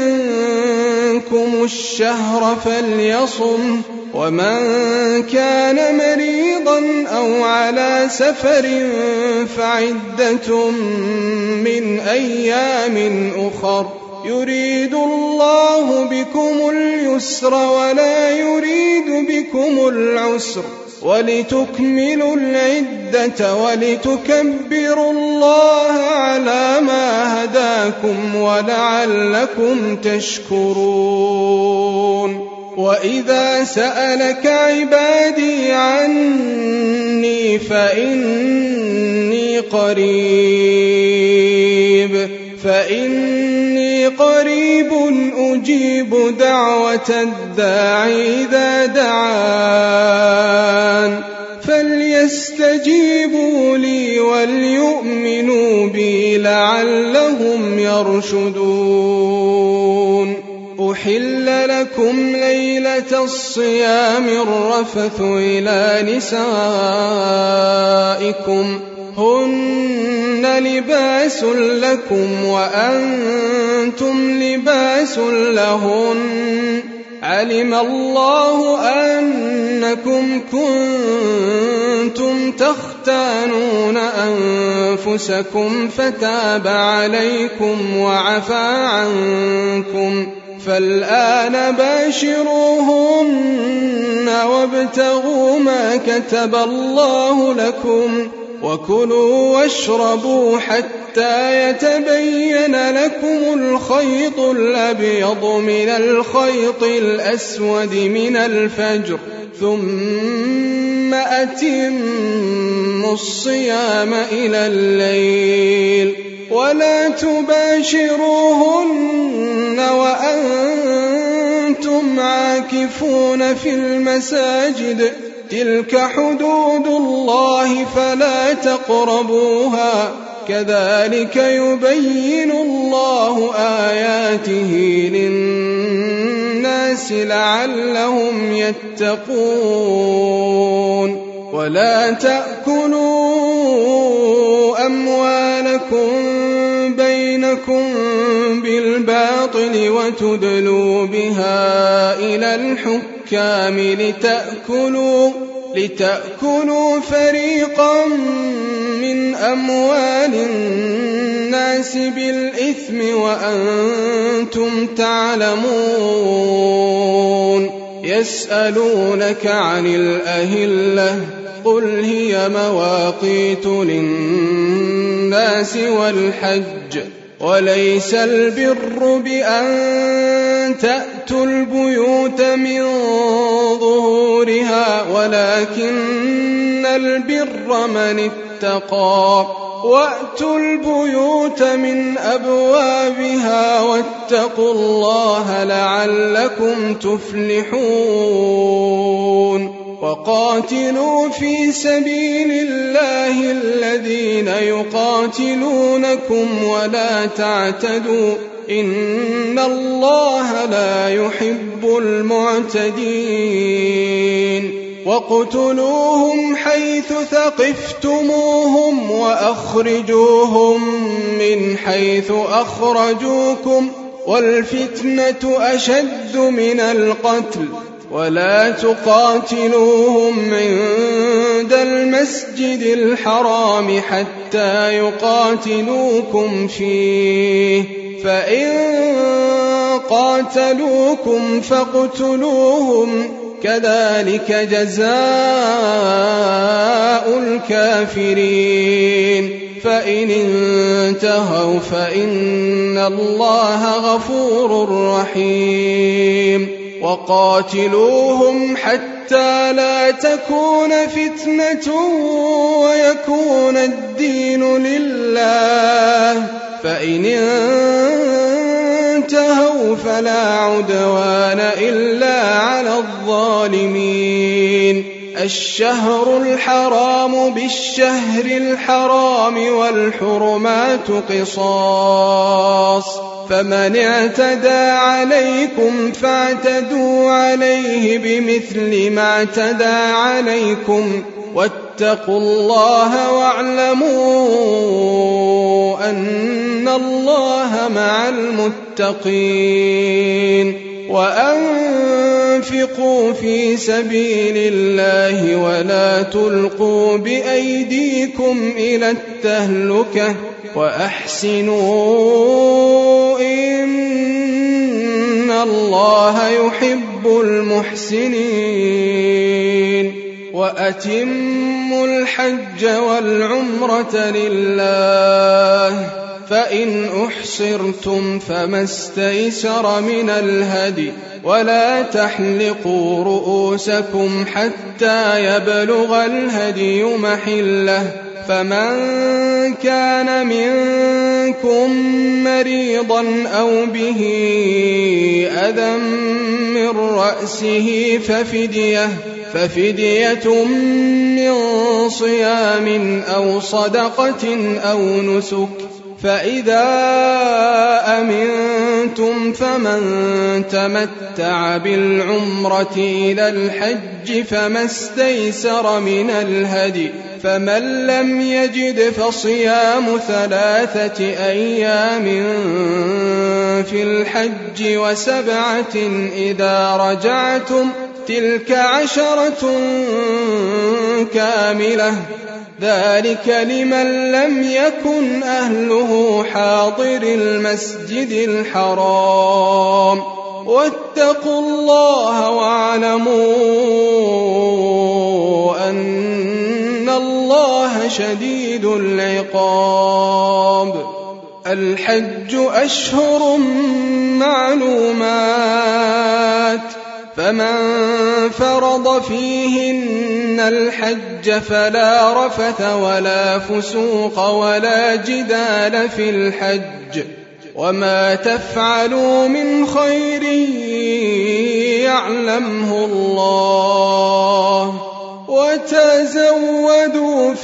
منكم الشهر فليصم ومن كان مريضا أو على سفر فعدة من أيام أخر يريد الله بكم اليسر ولا يريد بكم العسر ولتكملوا العدة ولتكبروا الله على ما هداكم ولعلكم تشكرون وإذا سألك عبادي عني فإني قريب أجيب دعوة الداعي إذا دعان فليستجيبوا لي وليؤمنوا بي لعلهم يرشدون أحل لكم ليلة الصيام الرفث إلى نسائكم هن لباس لكم وأنتم لباس لهن علم الله أنكم كنتم تختانون أنفسكم فتاب عليكم وعفى عنكم فالآن باشروهن وابتغوا ما كتب الله لكم وكلوا واشربوا حتى يتبين لكم الخيط الأبيض من الخيط الأسود من الفجر ثم أتموا الصيام إلى الليل ولا تباشروهن وأنتم عاكفون في المساجد تلك حدود الله فلا تقربوها كذلك يبين الله آياته للناس لعلهم يتقون ولا تأكلوا أموالكم بينكم بالباطل وتدلوا بها إلى الحكام لتأكلوا فريقا من أموال الناس بالإثم وأنتم تعلمون يسألونك عن الأهلة قل هي مواقيت للناس والحج وليس البر بأن تأتوا البيوت من ظهورها ولكن البر من اتقى وأتوا البيوت من أبوابها واتقوا الله لعلكم تفلحون وقاتلوا في سبيل الله الذين يقاتلونكم ولا تعتدوا إن الله لا يحب المعتدين وَاقْتُلُوهُمْ حَيْثُ ثَقِفْتُمُوهُمْ وَأَخْرِجُوهُمْ مِنْ حَيْثُ أَخْرَجُوكُمْ وَالْفِتْنَةُ أَشَدُّ مِنَ الْقَتْلِ وَلَا تُقَاتِلُوهُمْ عِندَ الْمَسْجِدِ الْحَرَامِ حَتَّى يُقَاتِلُوكُمْ فِيهِ فَإِن قَاتَلُوكُمْ فَاقْتُلُوهُمْ كذلك جزاء الكافرين فإن انتهوا فإن الله غفور رحيم وقاتلوهم حتى لا تكون فتنة ويكون الدين لله فإن انتهوا فلا عدوان إلا على الظالمين الشهر الحرام بالشهر الحرام والحرمات قصاص فمن اعتدى عليكم فاعتدوا عليه بمثل ما اعتدى عليكم واتقوا الله واعلموا أن الله مع المتقين وأنفقوا في سبيل الله ولا تلقوا بأيديكم إلى التهلكة وأحسنوا إن الله يحب المحسنين وأتموا الحج والعمرة لله فإن أحصرتم فما استيسر من الهدي ولا تحلقوا رؤوسكم حتى يبلغ الهدي محله فمن كان منكم مريضا أو به أذى من رأسه ففدية من صيام أو صدقة أو نسك فإذا أمنتم فمن تمتع بالعمرة إلى الحج فما استيسر من الهدي فمن لم يجد فصيام 3 أيام في الحج و7 إذا رجعتم تلك 10 كاملة ذلك لمن لم يكن أهله حاضر المسجد الحرام واتقوا الله واعلموا أن الله شديد العقاب الحج أشهر معلومات فمن فرض فيهن الحج فلا رفث ولا فسوق ولا جدال في الحج وما تفعلوا من خير يعلمه الله وتزودوا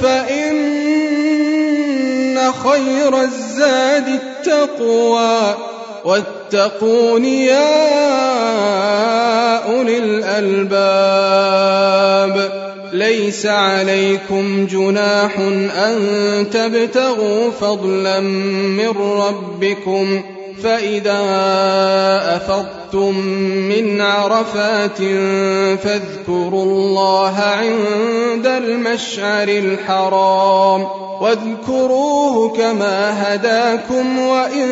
فإن خير الزاد التقوى واتقون يا أولي الألباب ليس عليكم جناح أن تبتغوا فضلا من ربكم فإذا أفضتم من عرفات فاذكروا الله عند المشعر الحرام واذكروه كما هداكم وإن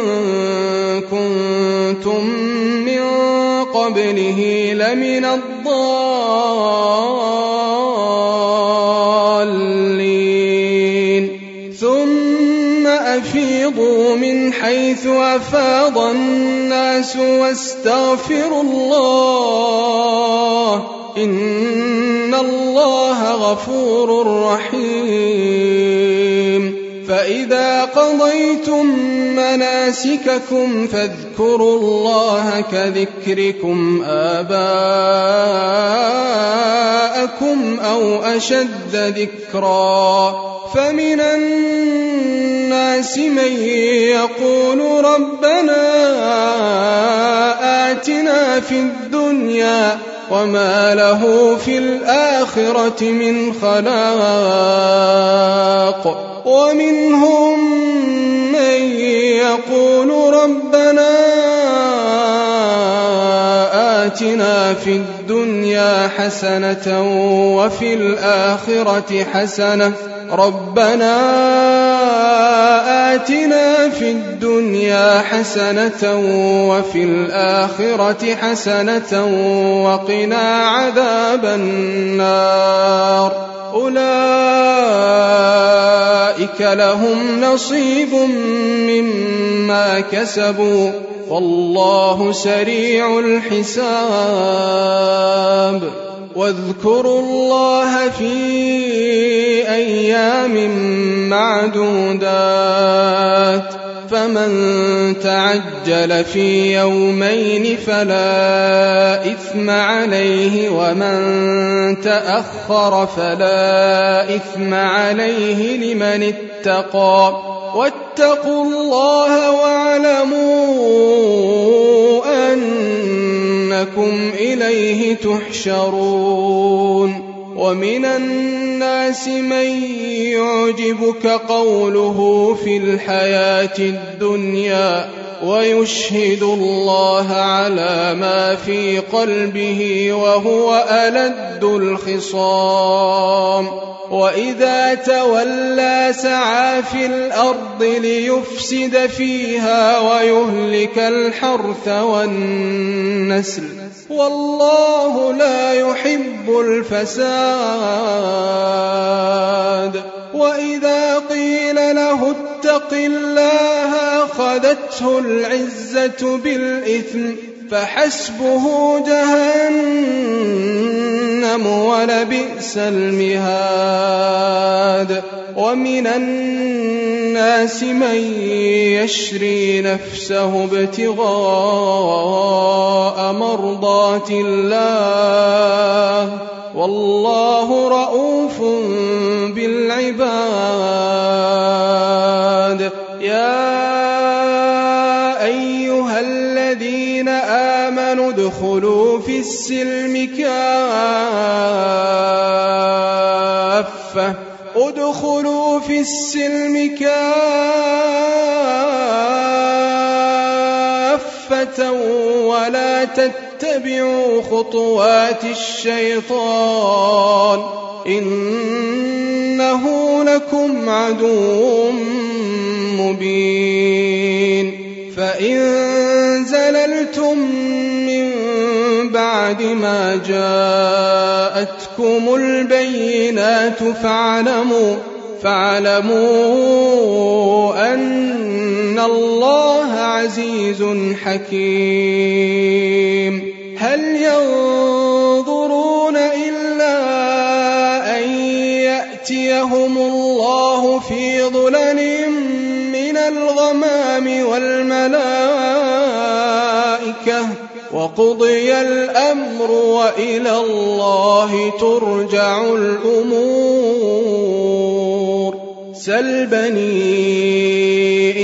كنتم من قبله لمن الضالين حيث أفاض الناس واستغفروا الله إن الله غفور رحيم فإذا قضيتم مناسككم فاذكروا الله كذكركم آباءكم أو أشد ذكرا فمن الناس من يقول ربنا آتنا في الدنيا وما له في الآخرة من خلاق ومنهم من يقول ربنا آتنا في الدنيا حسنة وفي الآخرة حسنة ربنا آتنا في الدنيا حسنة وفي الآخرة حسنة وقنا عذاب النار أولئك لهم نصيب مما كسبوا والله سريع الحساب واذكروا الله في أيام معدودات فمن تعجل في يومين فلا إثم عليه ومن تأخر فلا إثم عليه لمن اتقى واتقوا الله واعلموا أنكم إليه تحشرون ومن الناس من يعجبك قوله في الحياة الدنيا ويشهد الله على ما في قلبه وهو ألد الخصام وإذا تولى سعى في الأرض ليفسد فيها ويهلك الحرث والنسل والله لا يحب الفساد وإذا قيل له اتق الله أخذته العزة بالإثم فحسبه جهنم ولبئس المهاد ومن الناس من يشري نفسه ابتغاء مرضات الله والله رؤوف بالعباد يا أيها الذين آمنوا ادخلوا في السلم كافة ولا تتبعوا خطوات الشيطان إنه لكم عدو مبين فإن زللتم من بعد ما جاءتكم البينات فاعلموا أن الله عزيز حكيم هل ينظرون إلا أن يأتيهم الله في ظلل من الغمام والملائكة وقضي الأمر وإلى الله ترجع الأمور سل بني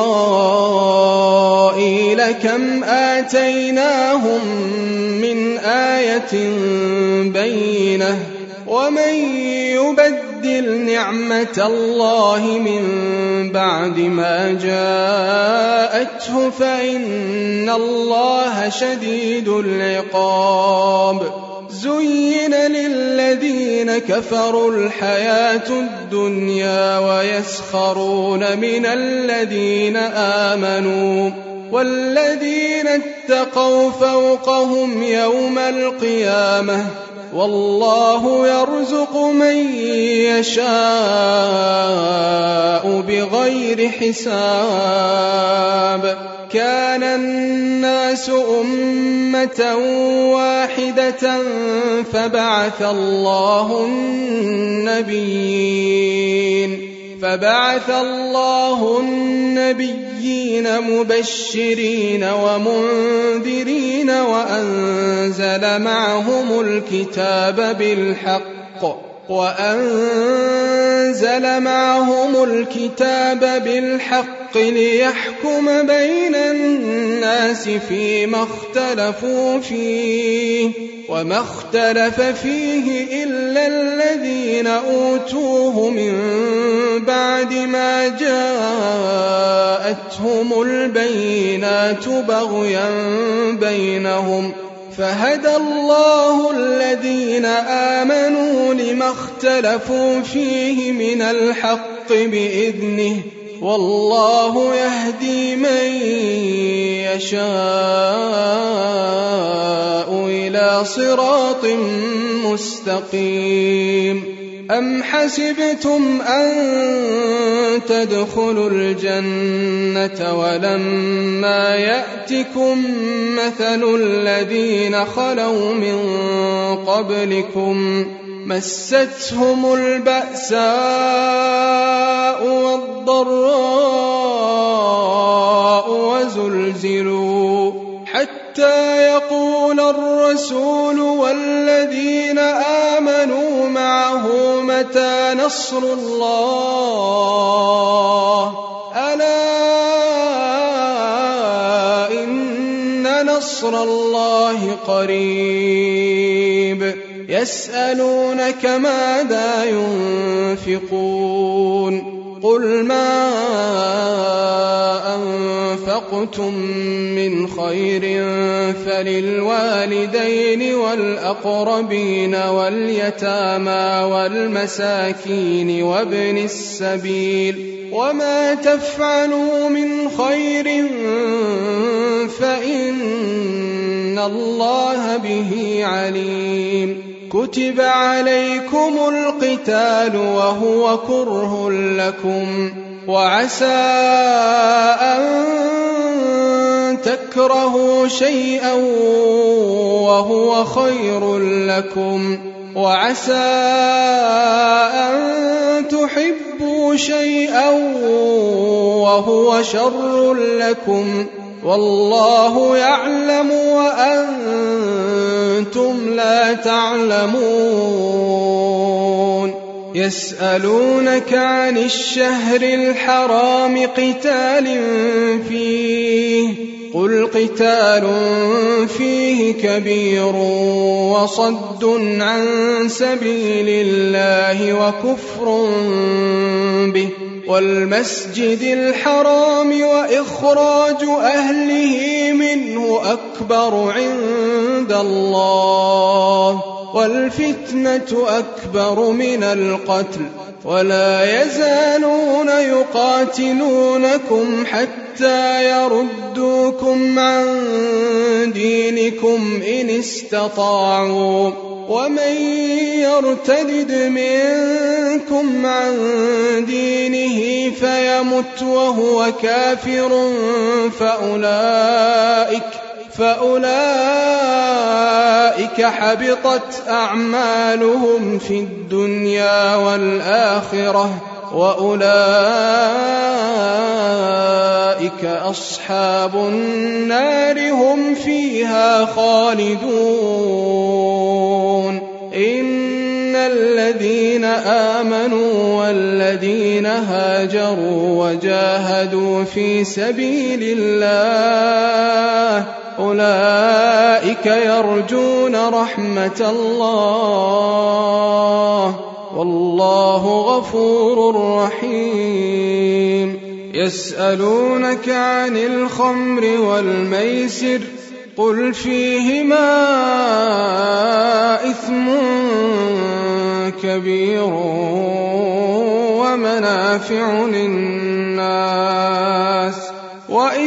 إسرائيل كم آتيناهم من آية بينة ومن يبدل نعمة الله من بعد ما جاءته فإن الله شديد العقاب زين للذين كفروا الحياة الدنيا ويسخرون من الذين آمنوا والذين اتقوا فوقهم يوم القيامة والله يرزق من يشاء بغير حساب كان الناس أمة واحدة فبعث الله النبيين مبشرين ومنذرين وأنزل معهم الكتاب بالحق ليحكم بين الناس فيما اختلفوا فيه وما اختلف فيه إلا الذين أوتوه من بعد ما جاءتهم البينات بغيا بينهم فهدى الله الذين آمنوا لما اختلفوا فيه من الحق بإذنه والله يهدي من يشاء إلى صراط مستقيم أم حسبتم أن تدخلوا الجنة ولما يأتكم مثل الذين خلوا من قبلكم مستهم البأساء والضراء وزلزلوا حتى يقول الرسول والذين آمنوا معه متى نصر الله ألا إن نصر الله قريب يسألونك ماذا ينفقون قل ما أنفقتم من خير فللوالدين والأقربين واليتامى والمساكين وابن السبيل وما تفعلوا من خير فإن الله به عليم كتب عليكم القتال وهو كره لكم وعسى أن تكرهوا شيئا وهو خير لكم وعسى أن تحبوا شيئا وهو شر لكم والله يعلم وأنتم لا تعلمون يسألونك عن الشهر الحرام قتال فيه قل قتال فيه كبير وصد عن سبيل الله وكفر به والمسجد الحرام وإخراج أهله منه أكبر عند الله والفتنة أكبر من القتل ولا يزالون يقاتلونكم حتى يردوكم عن دينكم إن استطاعوا ومن يرتد منكم عن دينه فيمت وهو كافر فأولئك حبطت أعمالهم في الدنيا والآخرة وأولئك أصحاب النار هم فيها خالدون إن الذين آمنوا والذين هاجروا وجاهدوا في سبيل الله أولئك يرجون رحمة الله والله غفور رحيم يسألونك عن الخمر والميسر قل فيهما إثم كبير ومنافع للناس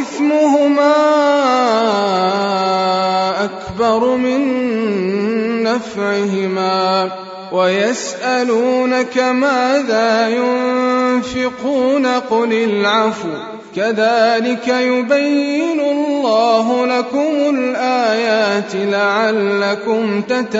وإثمهما أكبر من نفعهما ويسألونك ماذا ينفقون قل العفو كذلك يبين الله لكم الآيات لعلكم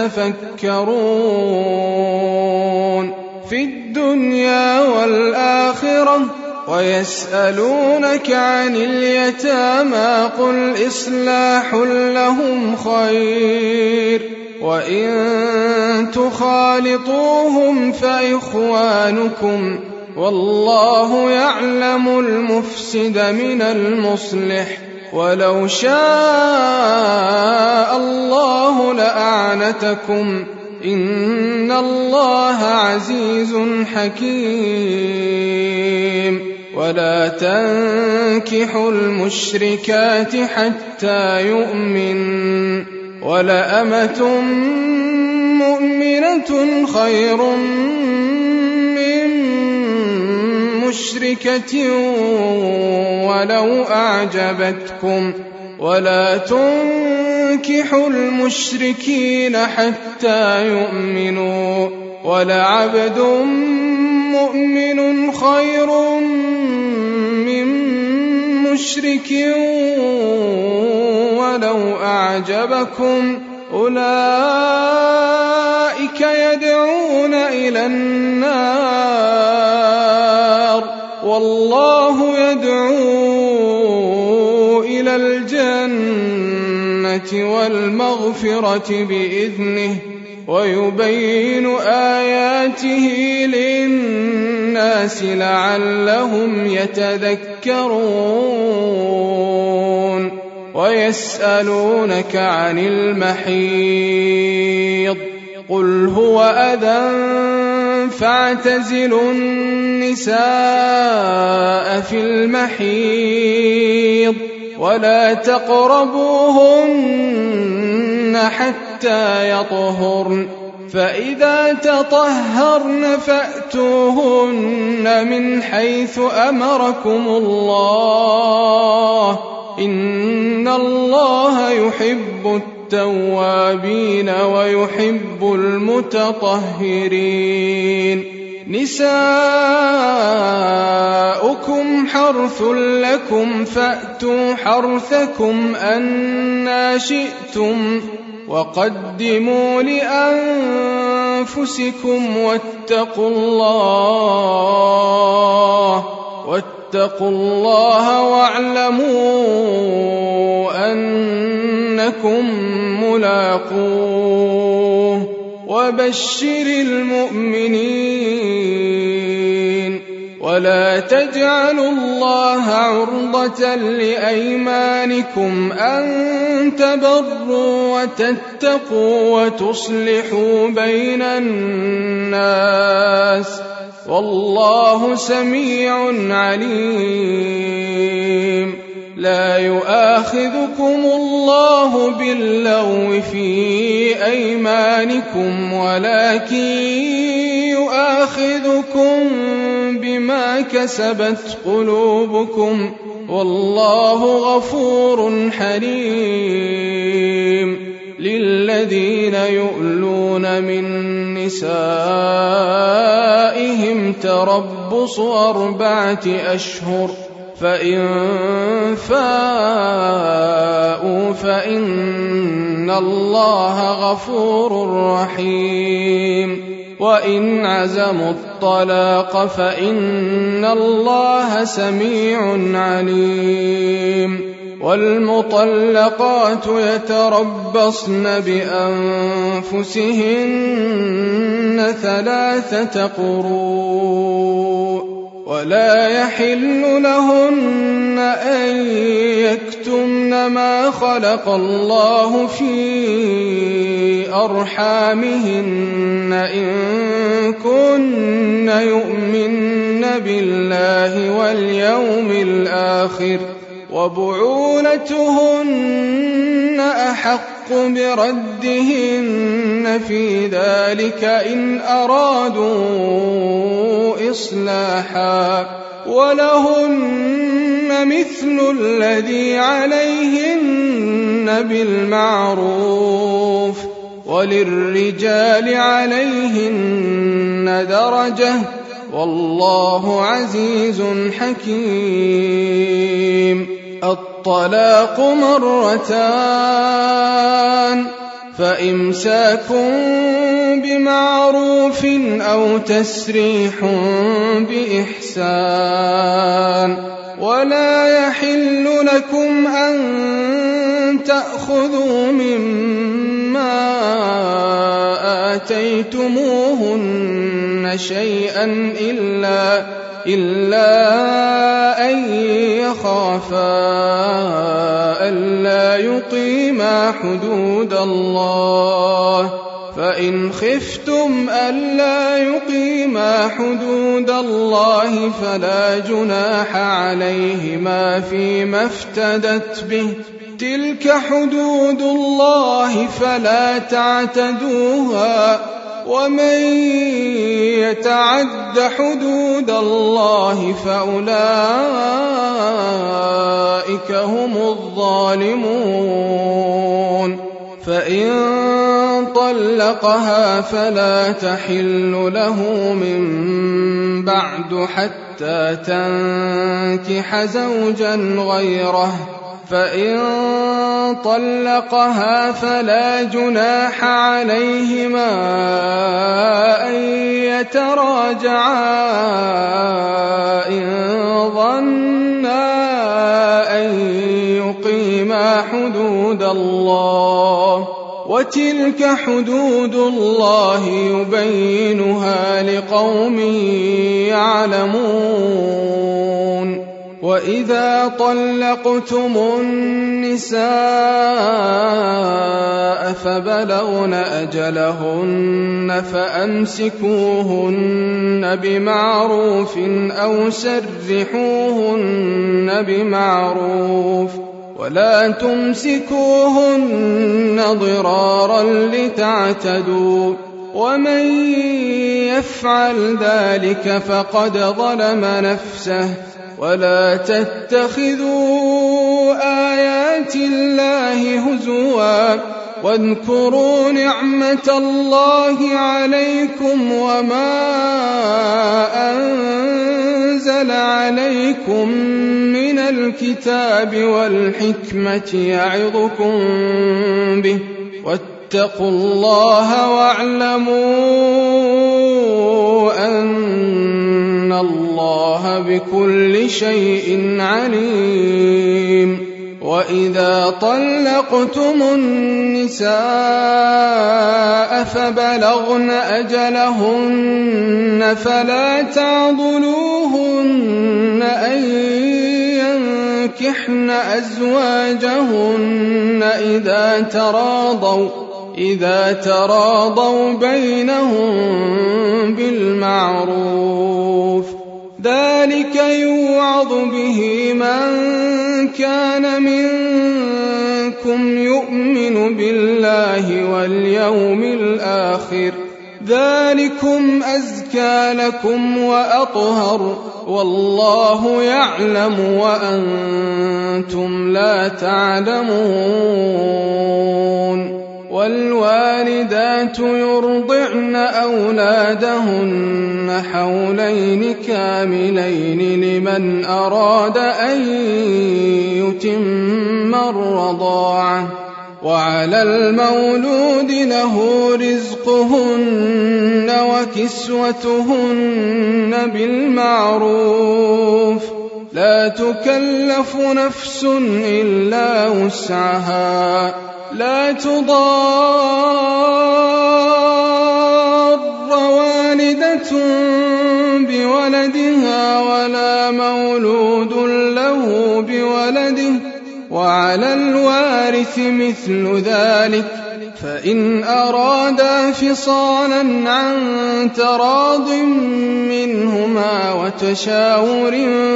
تتفكرون في الدنيا والآخرة ويسألونك عن اليتامى قل إصلاح لهم خير وإن تخالطوهم فإخوانكم والله يعلم المفسد من المصلح ولو شاء الله لأعنتكم إن الله عزيز حكيم ولا تنكحوا المشركات حتى يؤمن ولأمة مؤمنة خير من مشركة ولو أعجبتكم ولا تنكحوا المشركين حتى يؤمنوا ولعبد مؤمن خير من مشرك ولو أعجبكم أولئك يدعون إلى النار والله يدعو إلى الجنة والمغفرة بإذنه ويبين آياته للناس لعلهم يتذكرون ويسألونك عن المحيض قل هو أذى فاعتزلوا النساء في المحيض ولا تقربوهن حتى يطهرن فإذا تطهرن فأتوهن من حيث أمركم الله إن الله يحب التوابين ويحب المتطهرين نساؤكم حرث لكم فأتوا حرثكم أنى شئتم وقدموا لأنفسكم واتقوا الله واعلموا أنكم ملاقوه وبشر المؤمنين ولا تجعلوا الله عرضة لأيمانكم أن تبروا وتتقوا وتصلحوا بين الناس والله سميع عليم لا يؤاخذكم الله باللغو في أيمانكم ولكن يؤاخذكم بما كسبت قلوبكم والله غفور حليم للذين يؤلون من نسائهم تربص 4 أشهر فإن فاءوا فإن الله غفور رحيم وإن عزموا الطلاق فإن الله سميع عليم والمطلقات يتربصن بأنفسهن 3 قروء ولا يحل لهن أن يكتمن ما خلق الله في أرحامهن إن كن يؤمن بالله واليوم الآخر وبعولتهن أحق بردهن في ذلك إن أرادوا إصلاحا ولهن مثل الذي عليهن بالمعروف وللرجال عليهن درجة والله عزيز حكيم. الطلاق مرتان فإمساك بمعروف أو تسريح بإحسان. ولا يحل لكم أن تأخذوا مما آتيتموهن شيئا إلا أن يخافا ألا يقيما حدود الله، فإن خفتم ألا يقيما حدود الله فلا جناح عليهما فيما افتدت به، تلك حدود الله فلا تعتدوها، ومن يتعد حدود الله فأولئك هم الظالمون. فإن طلقها فلا تحل له من بعد حتى تنكح زوجا غيره، فإن طلقها فلا جناح عليهما أن يتراجعا إن ظنا أن يقيما حدود الله، وتلك حدود الله يبينها لقوم يعلمون. وإذا طلقتم النساء فبلغن أجلهن فأمسكوهن بمعروف أو سرحوهن بمعروف، ولا تمسكوهن ضرارا لتعتدوا، ومن يفعل ذلك فقد ظلم نفسه. ولا تتخذوا آيات الله هزوا واذكروا نعمة الله عليكم وما أنزل عليكم من الكتاب والحكمة يعظكم به، واتقوا الله واعلموا أن الله بكل شيء عليم. وإذا طلقتم النساء فبلغن أجلهن فلا تعضلوهن أن ينكحن أزواجهن إذا تراضوا بينهم بالمعروف، ذلك يوعظ به من كان منكم يؤمن بالله واليوم الآخر، ذلكم أزكى لكم وأطهر، والله يعلم وأنتم لا تعلمون. والوالدات يرضعن أولادهن حولين كاملين لمن أراد أن يتم الرضاعة، وعلى المولود له رزقهن وكسوتهن بالمعروف، لا تكلف نفس إلا وسعها، لا تضار والدة بولدها ولا مولود له بولده، وعلى الوارث مثل ذلك، فإن أرادا فصالا عن تراض منهما وتشاور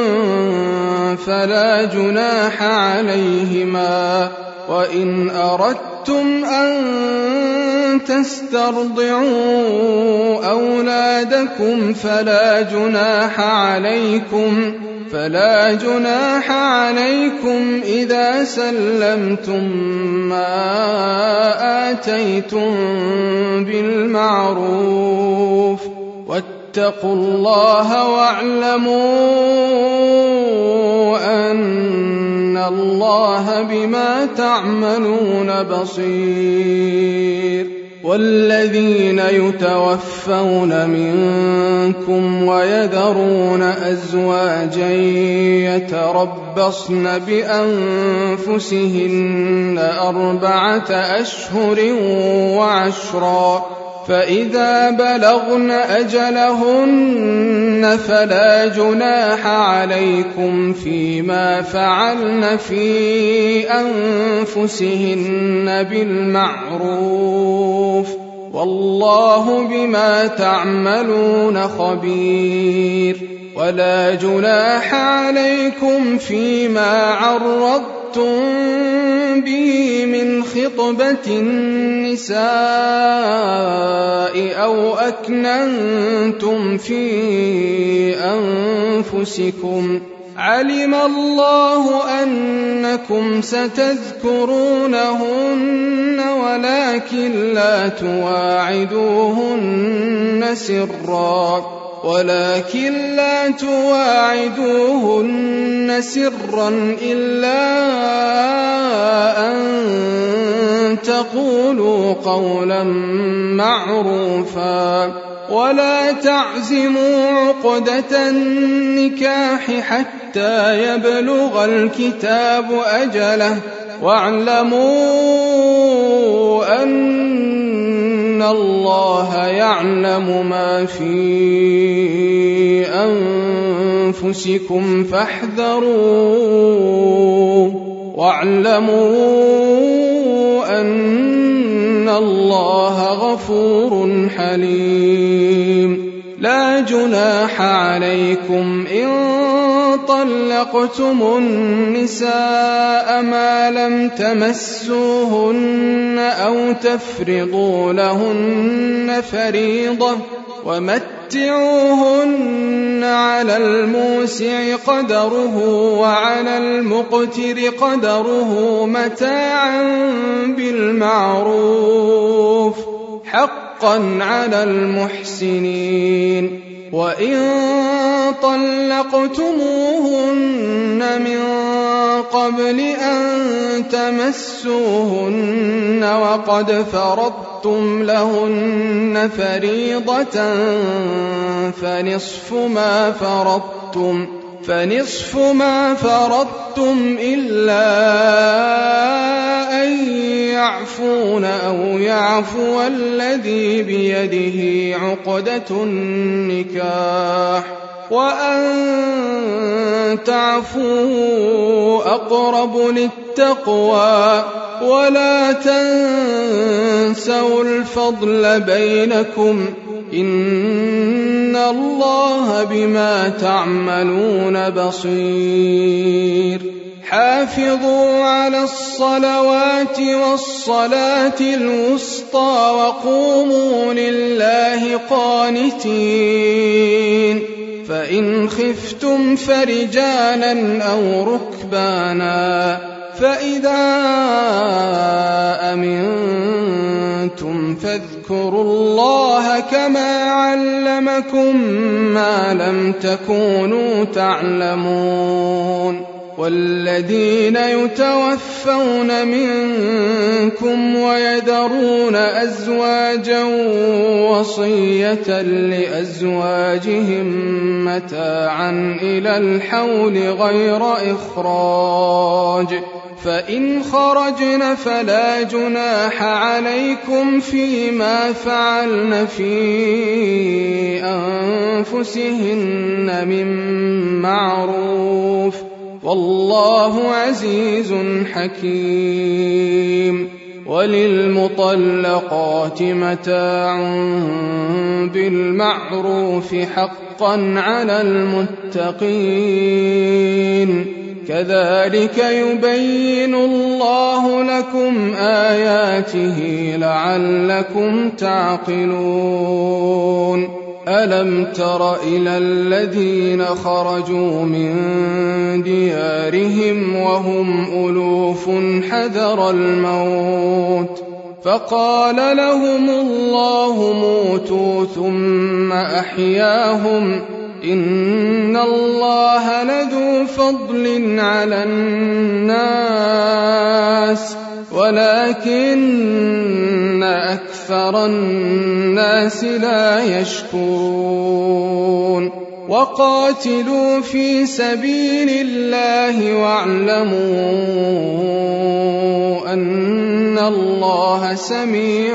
فلا جناح عليهما. وإن أردتم أن تسترضعوا أولادكم فلا جناح عليكم، فلا جناح عليكم إذا سلمتم ما آتيتم بالمعروف واتقوا الله واعلموا أن الله بما تعملون بصير. والذين يتوفون منكم ويذرون أزواجا يتربصن بأنفسهن 4 أشهر وعشرا، فإذا بلغن أجلهن فلا جناح عليكم فيما فعلن في أنفسهن بالمعروف، والله بما تعملون خبير. ولا جناح عليكم فيما عرضتم به من خطبة النساء أو أكننتم في أنفسكم، علم الله أنكم ستذكرونهن ولكن لا تواعدوهن سرا إلا أن تقولوا قولا معروفا، ولا تعزموا عقدة النكاح حتى يبلغ الكتاب أجله، واعلموا أن الله يعلم ما في أنفسكم فاحذروه، واعلموا أن الله غفور حليم. لا جناح عليكم إن طلقتم النساء ما لم تمسوهن أو تفرضوا لهن فريضة، ومتعوهن على الموسع قدره وعلى المقتر قدره متاعا بالمعروف حقا على المحسنين. وإن طلقتموهن من قبل أن تمسوهن وقد فرضتم لهن فريضة فنصف ما فرضتم إلا أن يعفون أو يعفو الذي بيده عقدة النكاح، وأن تعفوا أقرب للتقوى، ولا تنسوا الفضل بينكم، إن الله بما تعملون بصير. حافظوا على الصلوات والصلاة الوسطى وقوموا لله قانتين، فإن خفتم فرجالا أو ركبانا، فإذا أمنتم فاذكروا الله كما علمكم ما لم تكونوا تعلمون. والذين يتوفون منكم ويذرون أزواجا وصية لأزواجهم متاعا إلى الحول غير إخراج، فإن خرجن فلا جناح عليكم فيما فعلن في أنفسهن من معروف، والله عزيز حكيم. وللمطلقات متاع بالمعروف حقا على المتقين، كذلك يبين الله لكم آياته لعلكم تعقلون. ألم تر إلى الذين خرجوا من ديارهم وهم ألوف حذر الموت فقال لهم الله موتوا ثم أحياهم إن الله لذو فضل على الناس ولكن أكثر الناس لا يشكرون وقاتلوا في سبيل الله واعلموا أن الله سميع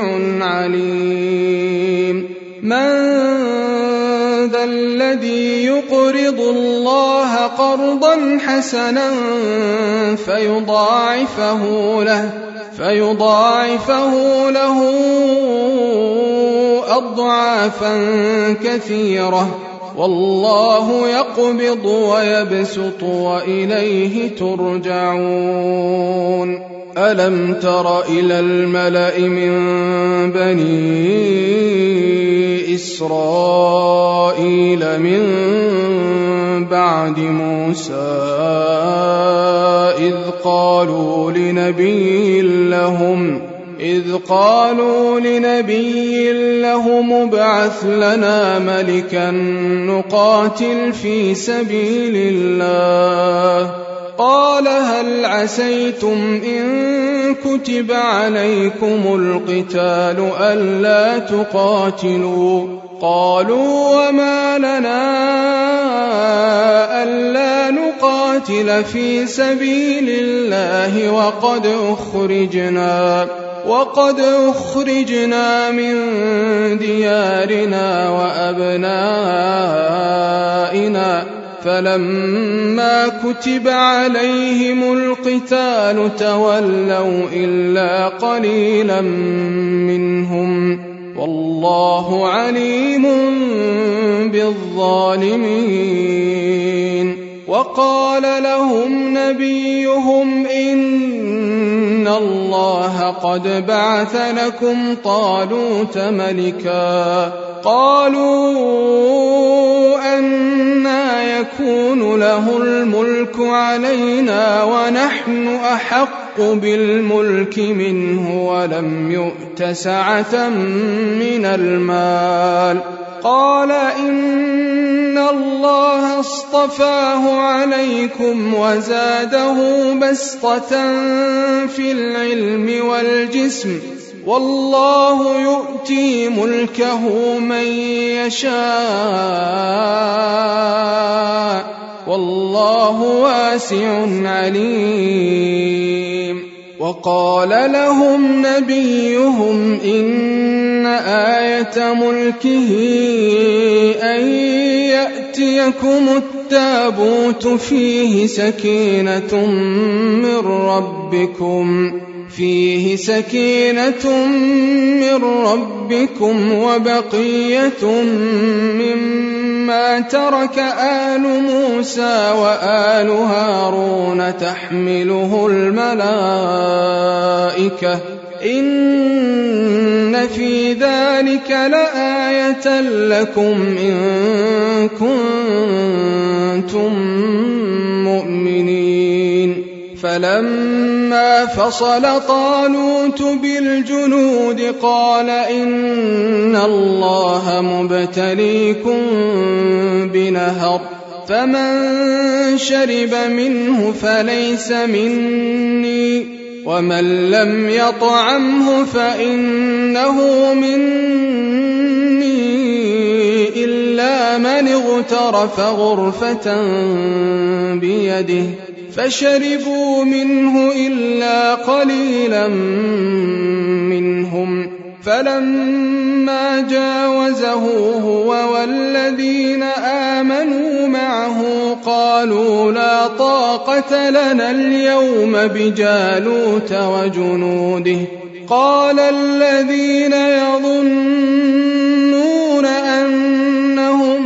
عليم من ذا الذي يقرض الله قرضا حسنا فيضاعفه له أضعافا كثيرة والله يقبض ويبسط وإليه ترجعون ألم تر إلى الملأ من بني إسرائيل من بعد موسى إذ قالوا لنبي لهم ابعث لنا ملكا نقاتل في سبيل الله قال هل عسيتم إن كتب عليكم القتال ألا تقاتلوا قالوا وما لنا ألا نقاتل في سبيل الله وقد أخرجنا من ديارنا وأبنائنا فلما كتب عليهم القتال تولوا إلا قليلا منهم والله عليم بالظالمين وقال لهم نبيهم إن الله قد بعث لكم طالوت ملكا قالوا أنى يكون له الملك علينا ونحن أحق بالملك منه ولم يؤت سعة من المال قال إن الله اصطفاه عليكم وزاده بسطة في العلم والجسم والله يؤتي ملكه من يشاء والله واسع عليم وقال لهم نبيهم إن آية ملكه أن يأتيكم التابوت فيه سكينة من ربكم وبقية مما ترك آل موسى وآل هارون تحمله الملائكة إن في ذلك لآية لكم إن كنتم مؤمنين فلما فصل طالوت بالجنود قال إن الله مبتليكم بنهر فمن شرب منه فليس مني ومن لم يطعمه فإنه مني إلا من اغترف غرفة بيده فشربوا منه إلا قليلا منهم فلما جاوزه هو والذين آمنوا معه قالوا لا طاقة لنا اليوم بجالوت وجنوده قال الذين يظنون أنهم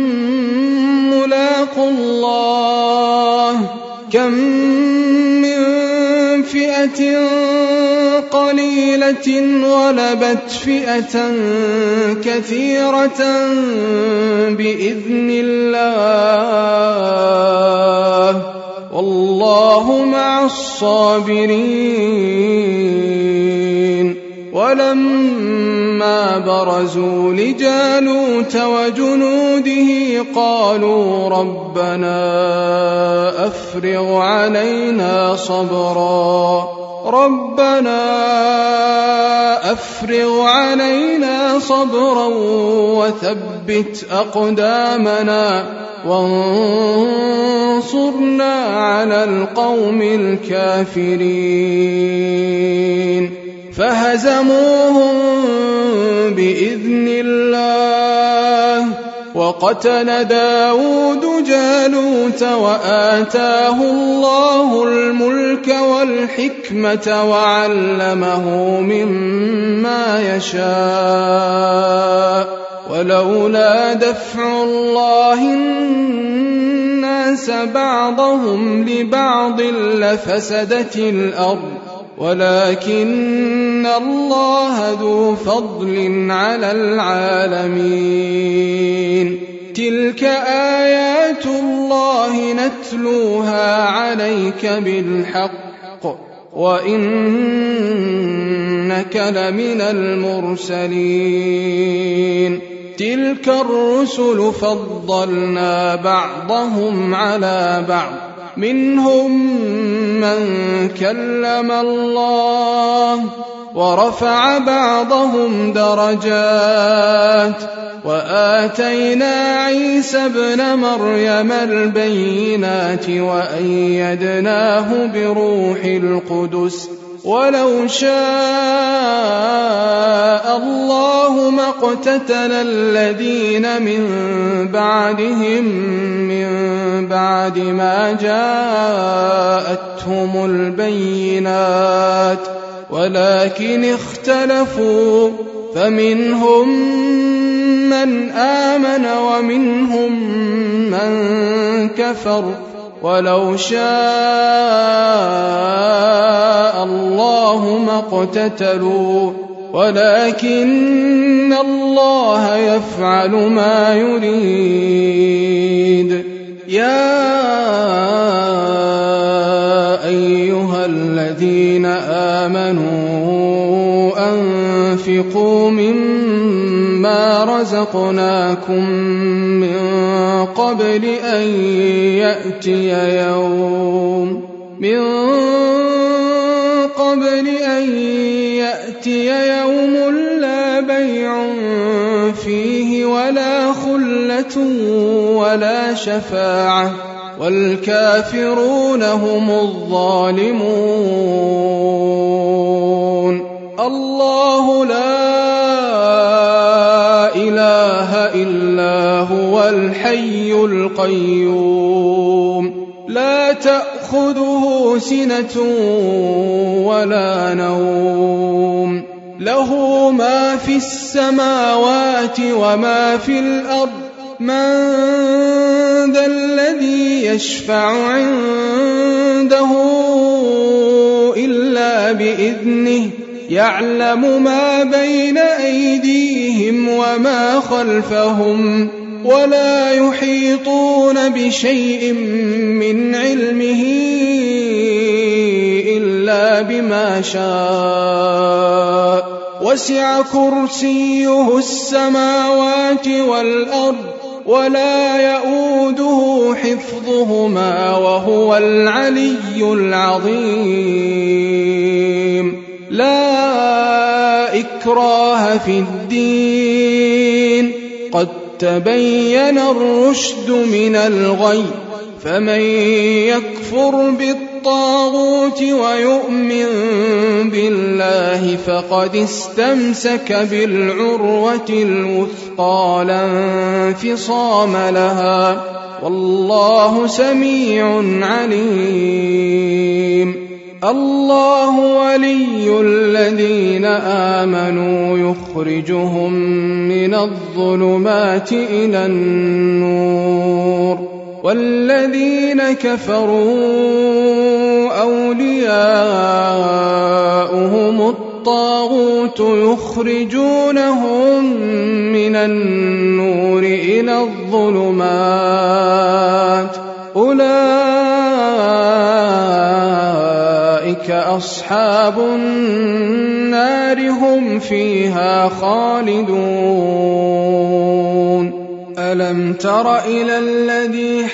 ملاقو الله كم من فئة قليلة فئة غلبت فئة كثيرة بإذن الله والله مع الصابرين. ولما برزوا لجالوت وجنوده قالوا ربنا أفرغ علينا صبرا وثبت أقدامنا وانصرنا على القوم الكافرين. فهزموهم بإذن الله وقتل داود جالوت وآتاه الله الملك والحكمة وعلمه مما يشاء ولولا دفع الله الناس بعضهم لبعض لفسدت الأرض ولكن الله ذو فضل على العالمين. تلك آيات الله نتلوها عليك بالحق وإنك لمن المرسلين. تلك الرسل فضلنا بعضهم على بعض منهم من كلم الله ورفع بعضهم درجات وآتينا عيسى ابن مريم البينات وأيدناه بروح القدس ولو شاء الله ما اقتتل الذين من بعدهم من بعد ما جاءتهم البينات ولكن اختلفوا فمنهم من آمن ومنهم من كفر ولو شاء الله ما اقتتلوا ولكن الله يفعل ما يريد. يا أيها الذين آمنوا أنفقوا مما رزقناكم من قبل أن يأتي يوم لا بيع فيه ولا خلة ولا شفاعة والكافرون هم الظالمون. الله لا إله إلا هو الحي القيوم لا تأخذه سنة ولا نوم له ما في السماوات وما في الأرض من ذا الذي يشفع عنده إلا بإذنه يعلم ما بين أيديهم وما خلفهم ولا يحيطون بشيء من علمه إلا بما شاء وسع كرسيه السماوات والأرض ولا يؤوده حفظهما وهو العلي العظيم. لا إكراه في الدين قد تبين الرشد من الغي فمن يكفر بالطاغوت ويؤمن بالله فقد استمسك بالعروة الوثقى لا انفصام لها والله سميع عليم. الله ولي الذين آمنوا يخرجهم من الظلمات إلى النور والذين كفروا أولياؤهم الطاغوت يخرجونهم من النور إلى الظلمات أولئك أصحاب النار هم فيها خالدون ألم تر إلى الذي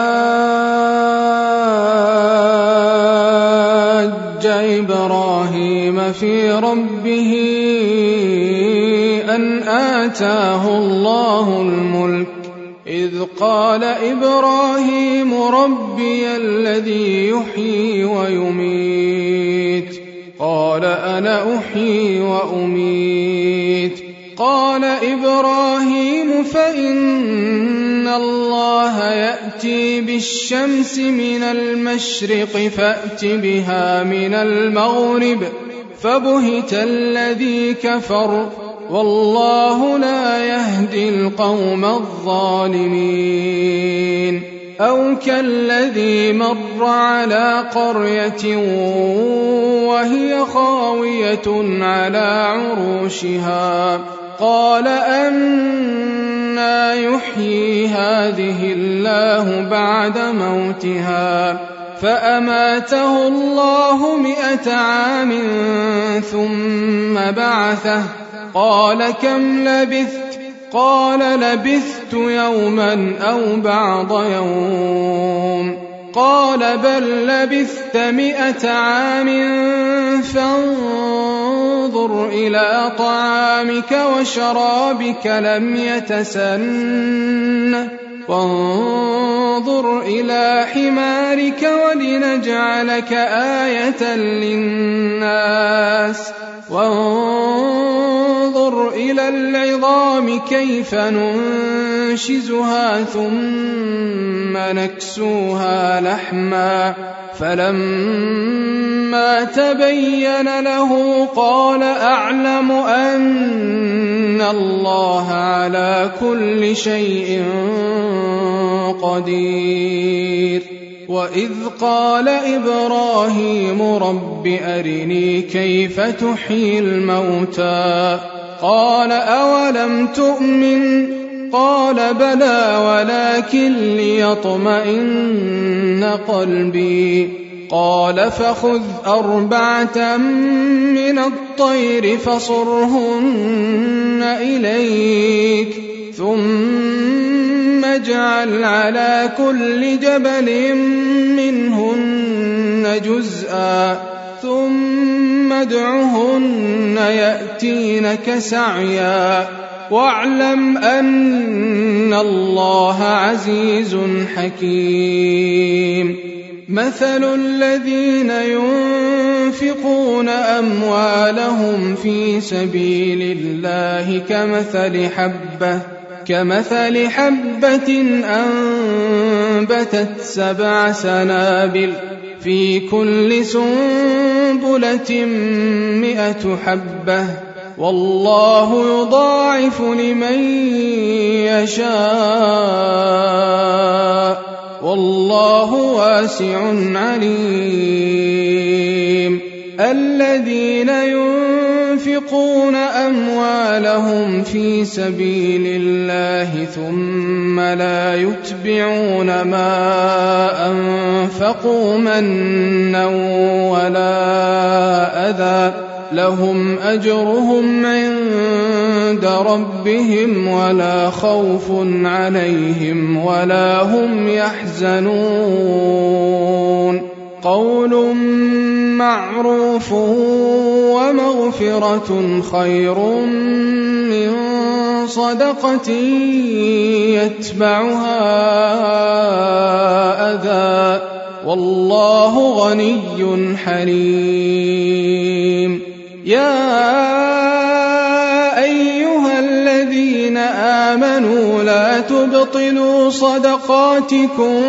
حاج إبراهيم في ربه أن آتاه الله الملك إذ قال إبراهيم ربي الذي يحيي ويميت قال أنا أحيي وأميت قال إبراهيم فإن الله يأتي بالشمس من المشرق فأت بها من المغرب فبهت الذي كفر والله لا يهدي القوم الظالمين أو كالذي مر على قرية وهي خاوية على عروشها قال أنى يحيي هذه الله بعد موتها فأماته الله 100 عام ثم بعثه قال كم لبثت قال لبثت يوما أو بعض يوم قال بل لبثت 100 عام فانظر إلى طعامك وشرابك لم يتسنه وانظر إلى حمارك ولنجعلك آية للناس وانظر إلى العظام كيف ننشزها ثم نكسوها لحما فلما تبين له قال أعلم أن الله على كل شيء قدير وإذ قال إبراهيم رب أرني كيف تحيي الموتى قال أولم تؤمن قال بلى ولكن ليطمئن قلبي قال فخذ 4 من الطير فصرهن إليك ثم اجعل على كل جبل منهن جزءا ثم ادعهن يأتينك سعيا واعلم أن الله عزيز حكيم مثل الذين ينفقون أموالهم في سبيل الله كمثل حبة أنبتت 7 سنابل في كل سنبلة 100 حبة والله يضاعف لمن يشاء والله واسع عليم الذين ينفقون أموالهم في سبيل الله ثم لا يتبعون ما أنفقوا منا ولا أذى لهم أجرهم عند ربهم ولا خوف عليهم ولا هم يحزنون قول معروف ومغفرة خير من صدقة يتبعها أذى والله غني حليم يا أيها الذين آمنوا لا تبطلوا صدقاتكم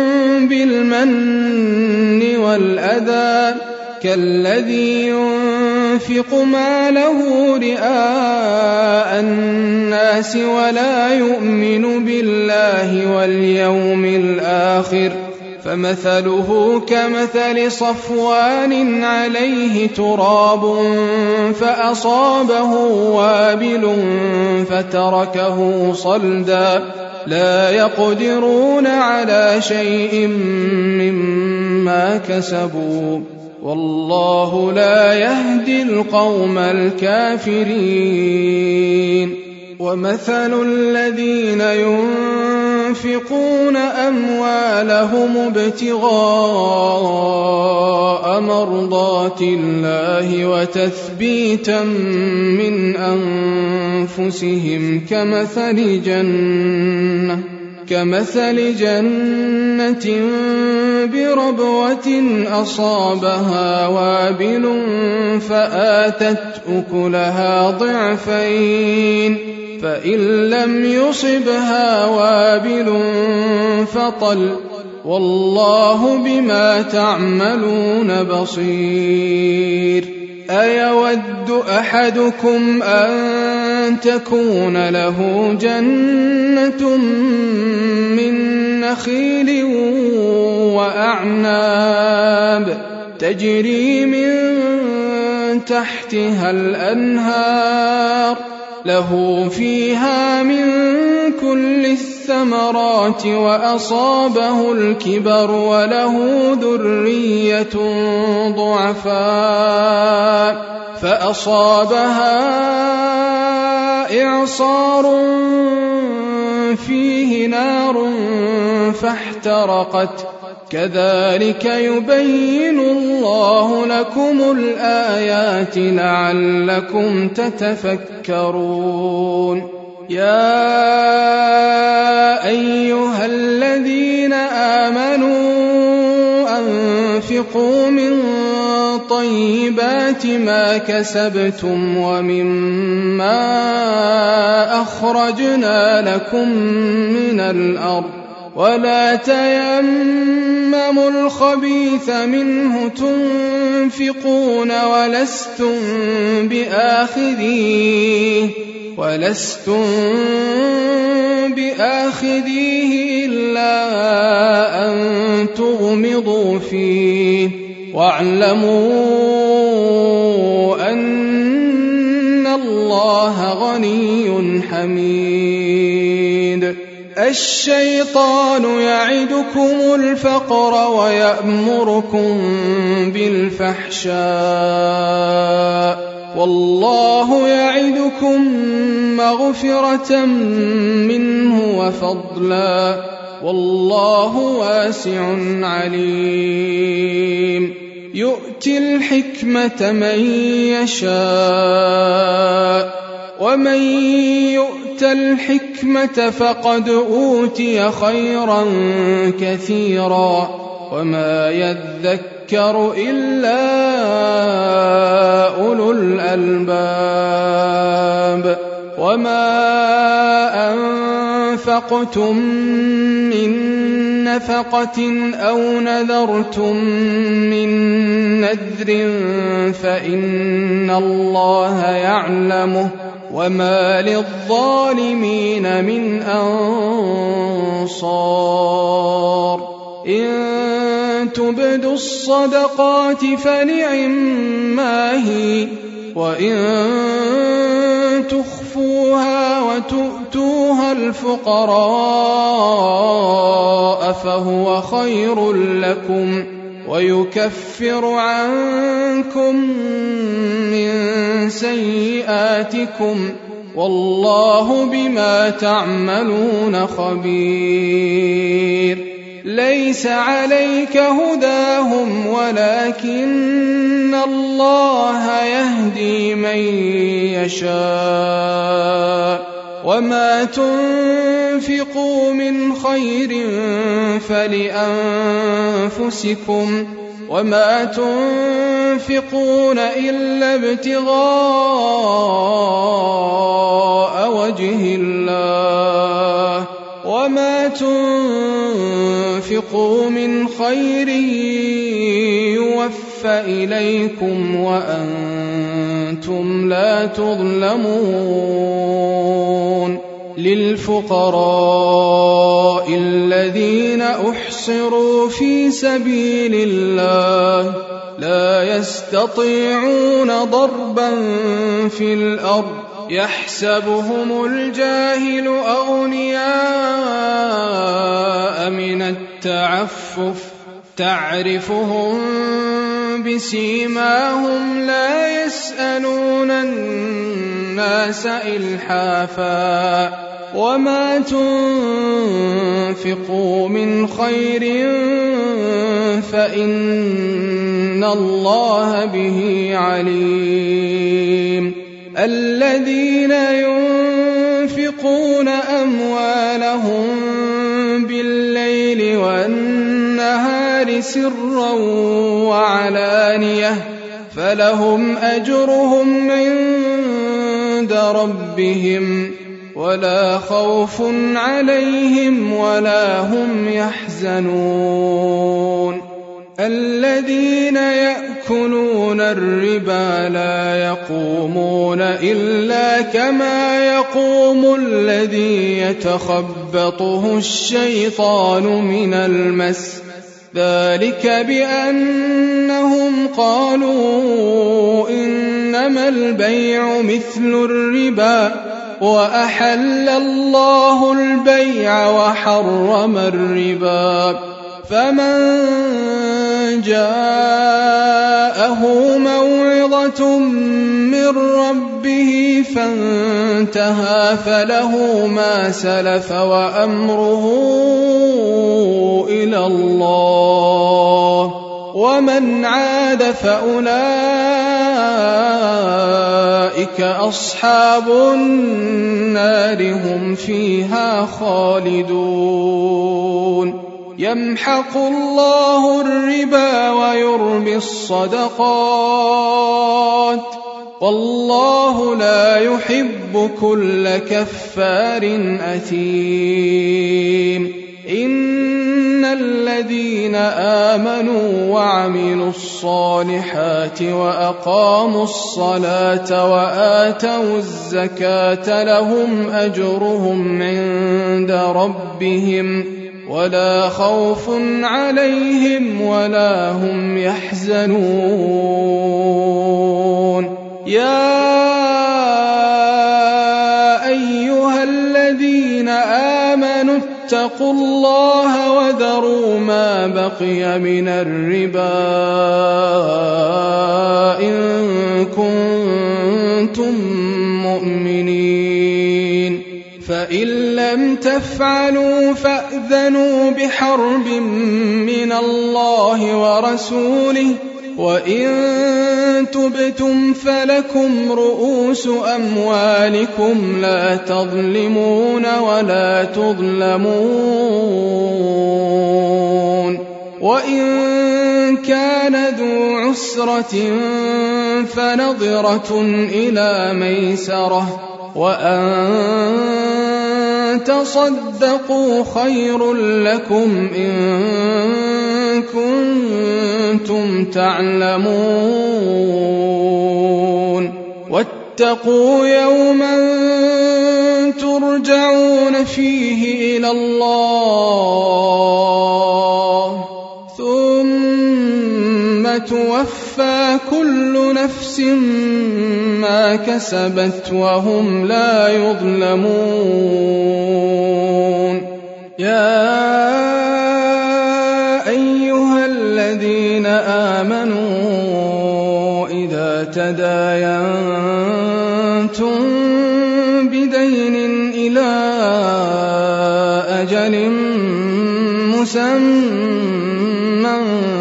بالمن والأذى كالذي ينفق ماله رئاء الناس ولا يؤمن بالله واليوم الآخر فمثله كمثل صفوان عليه تراب فأصابه وابل فتركه صلدا لا يقدرون على شيء مما كسبوا والله لا يهدي القوم الكافرين ومثل الذين ينفقون أموالهم ابتغاء مرضات الله وتثبيتا من أنفسهم كمثل جنة بربوة أصابها وابل فآتت أكلها ضعفين فإن لم يصبها وابل فطل والله بما تعملون بصير أيود أحدكم أن تكون له جنة من نخيل وأعناب تجري من تحتها الأنهار له فيها من كل الثمرات وأصابه الكبر وله ذرية ضعفاء فأصابها إعصار فيه نار فاحترقت كذلك يبين الله لكم الآيات لعلكم تتفكرون يا أيها الذين آمنوا أنفقوا من طيبات ما كسبتم ومما أخرجنا لكم من الأرض ولا تيمموا الخبيث منه تنفقون ولستم بآخذيه إلا أن تغمضوا فيه واعلموا أن الله غني حميد الشيطان يعدكم الفقر ويأمركم بالفحشاء والله يعدكم مغفرة منه وفضلا والله واسع عليم يؤتي الحكمة من يشاء ومن يؤت الحكمة فقد أوتي خيرا كثيرا وما يذكر إلا أولو الألباب وما أنفقتم من نفقة أو نذرتم من نذر فإن الله يعلمه وما للظالمين من أنصار إن تبدوا الصدقات فنعما هي وإن تخفوها وتؤتوها الفقراء فهو خير لكم ويكفر عنكم من سيئاتكم والله بما تعملون خبير ليس عليك هداهم ولكن الله يهدي من يشاء وما تنفقوا من خير فلأنفسكم وما تنفقون إلا ابتغاء وجه الله وما تنفقوا من خير يوفى إليكم وأنتم لا تظلمون للفقراء الذين أحصروا في سبيل الله لا يستطيعون ضربا في الأرض يحسبهم الجاهل أغنياء من التعفف تعرفهم بسيماهم لا يسألون الناس إلحافا وما تنفقوا من خير فإن الله به عليم الذين ينفقون أموالهم بالليل والنهار سرا وعلانية فلهم أجرهم عند ربهم ولا خوف عليهم ولا هم يحزنون الذين يأكلون الربا لا يقومون إلا كما يقوم الذي يتخبطه الشيطان من المس ذلك بأنهم قالوا إنما البيع مثل الربا وأحل الله البيع وحرم الربا فمن جاءه موعظة من ربه فانتهى فله ما سلف وأمره إلى الله ومن عاد فأولئك أصحاب النار هم فيها خالدون يمحق الله الربا ويربي الصدقات والله لا يحب كل كفار أثيم إن الذين آمنوا وعملوا الصالحات وأقاموا الصلاة وآتوا الزكاة لهم أجرهم عند ربهم ولا خوف عليهم ولا هم يحزنون يا أيها الذين آمنوا اتقوا الله وذروا ما بقي من الربا إن كنتم مؤمنين فإن لم تفعلوا فأذنوا بحرب من الله ورسوله وإن تبتم فلكم رؤوس أموالكم لا تظلمون ولا تظلمون وإن كان ذو عسرة فنظرة إلى ميسرة وأن تصدقوا خير لكم إن كنتم تعلمون واتقوا يوما ترجعون فيه إلى الله ثم توفى كل نفس ما كسبت وهم لا يظلمون يا أيها الذين آمنوا إذا تداينتم بدين إلى أجل مسمى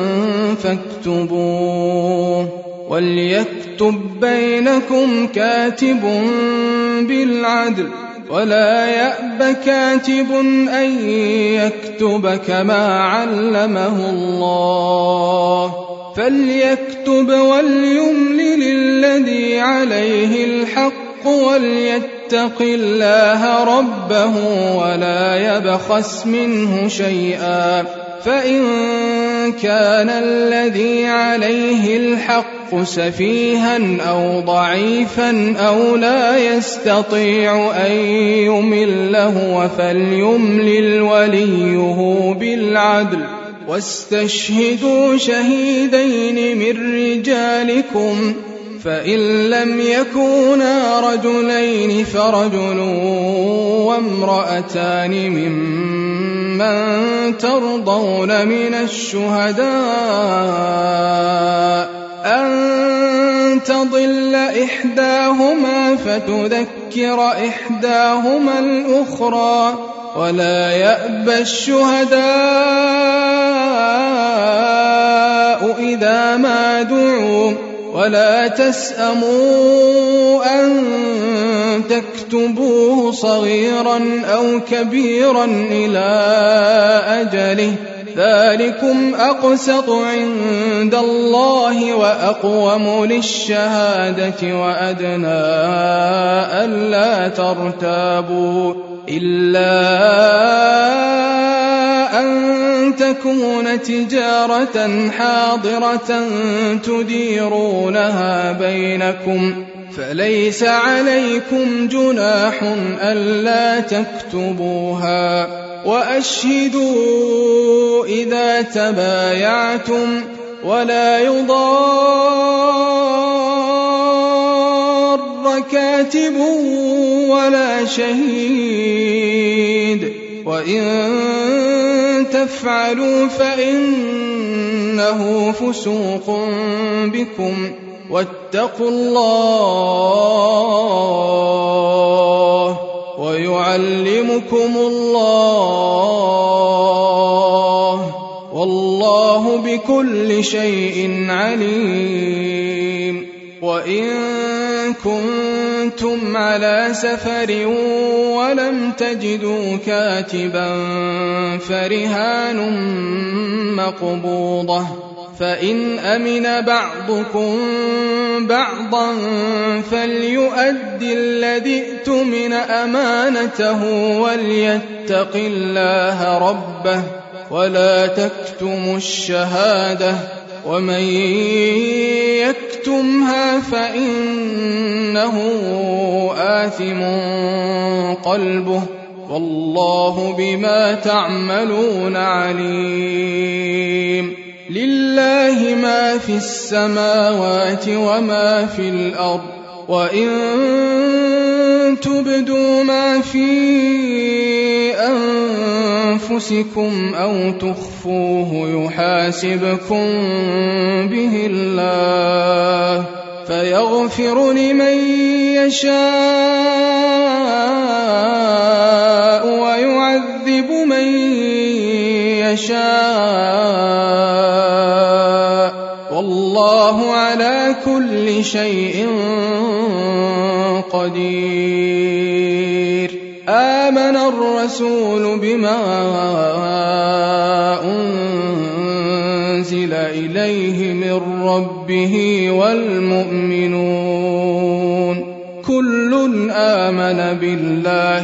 فاكتبوه وليكتب بينكم كاتب بالعدل ولا يأب كاتب أن يكتب كما علمه الله فليكتب وليملل الذي عليه الحق وليتق الله ربه ولا يبخس منه شيئا فإن كان الذي عليه الحق الحق سفيها أو ضعيفا أو لا يستطيع أن يمل هو فليملل وليه بالعدل واستشهدوا شهيدين من رجالكم فإن لم يكونا رجلين فرجل وامرأتان ممن ترضون من الشهداء أن تضل إحداهما فتذكر إحداهما الأخرى ولا يأبى الشهداء إذا ما دعوا ولا تسأموا أن تكتبوه صغيرا أو كبيرا إلى أجله ذلكم أقسط عند الله وأقوم للشهادة وأدنى ألا ترتابوا إلا أن تكون تجارة حاضرة تديرونها بينكم فليس عليكم جناح ألا تكتبوها وأشهدوا إذا تبايعتم ولا يضار كاتب ولا شهيد وإن تفعلوا فإنه فسوق بكم واتقوا الله ويعلمكم الله والله بكل شيء عليم وإن كنتم على سفر ولم تجدوا كاتبا فرهان مقبوضة فإن أمن بعضكم بعضا فليؤدي الذي اؤتمن أمانته وليتق الله ربه ولا تكتموا الشهادة ومن يكتمها فإنه آثم قلبه والله بما تعملون عليم لله ما في السماوات وما في الأرض وإن تبدوا ما في أنفسكم أو تخفوه يحاسبكم به الله فيغفر لمن يشاء ويعذب من يشاء والله على كل شيء قدير آمن الرسول بما أنزل إليه من ربه والمؤمنون كل آمن بالله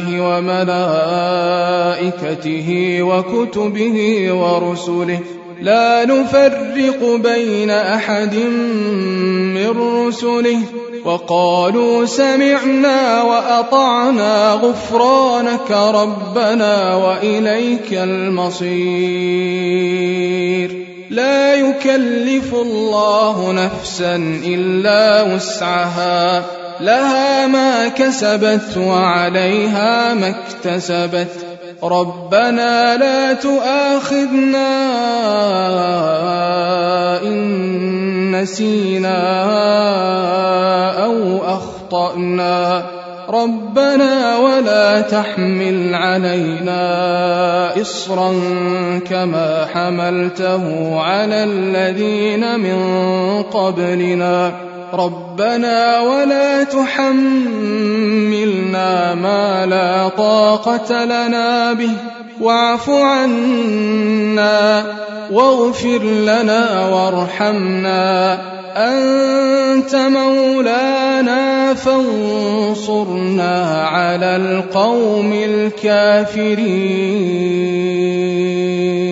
وملائكته وكتبه ورسله لا نفرق بين أحد من رسله وقالوا سمعنا وأطعنا غفرانك ربنا وإليك المصير لا يكلف الله نفسا إلا وسعها لها ما كسبت وعليها ما اكتسبت ربنا لا تؤاخذنا إن نسينا أو أخطأنا ربنا ولا تحمل علينا إصرا كما حملته على الذين من قبلنا ربنا ولا تحملنا ما لا طاقة لنا به واعف عنا واغفر لنا وارحمنا أنت مولانا فانصرنا على القوم الكافرين.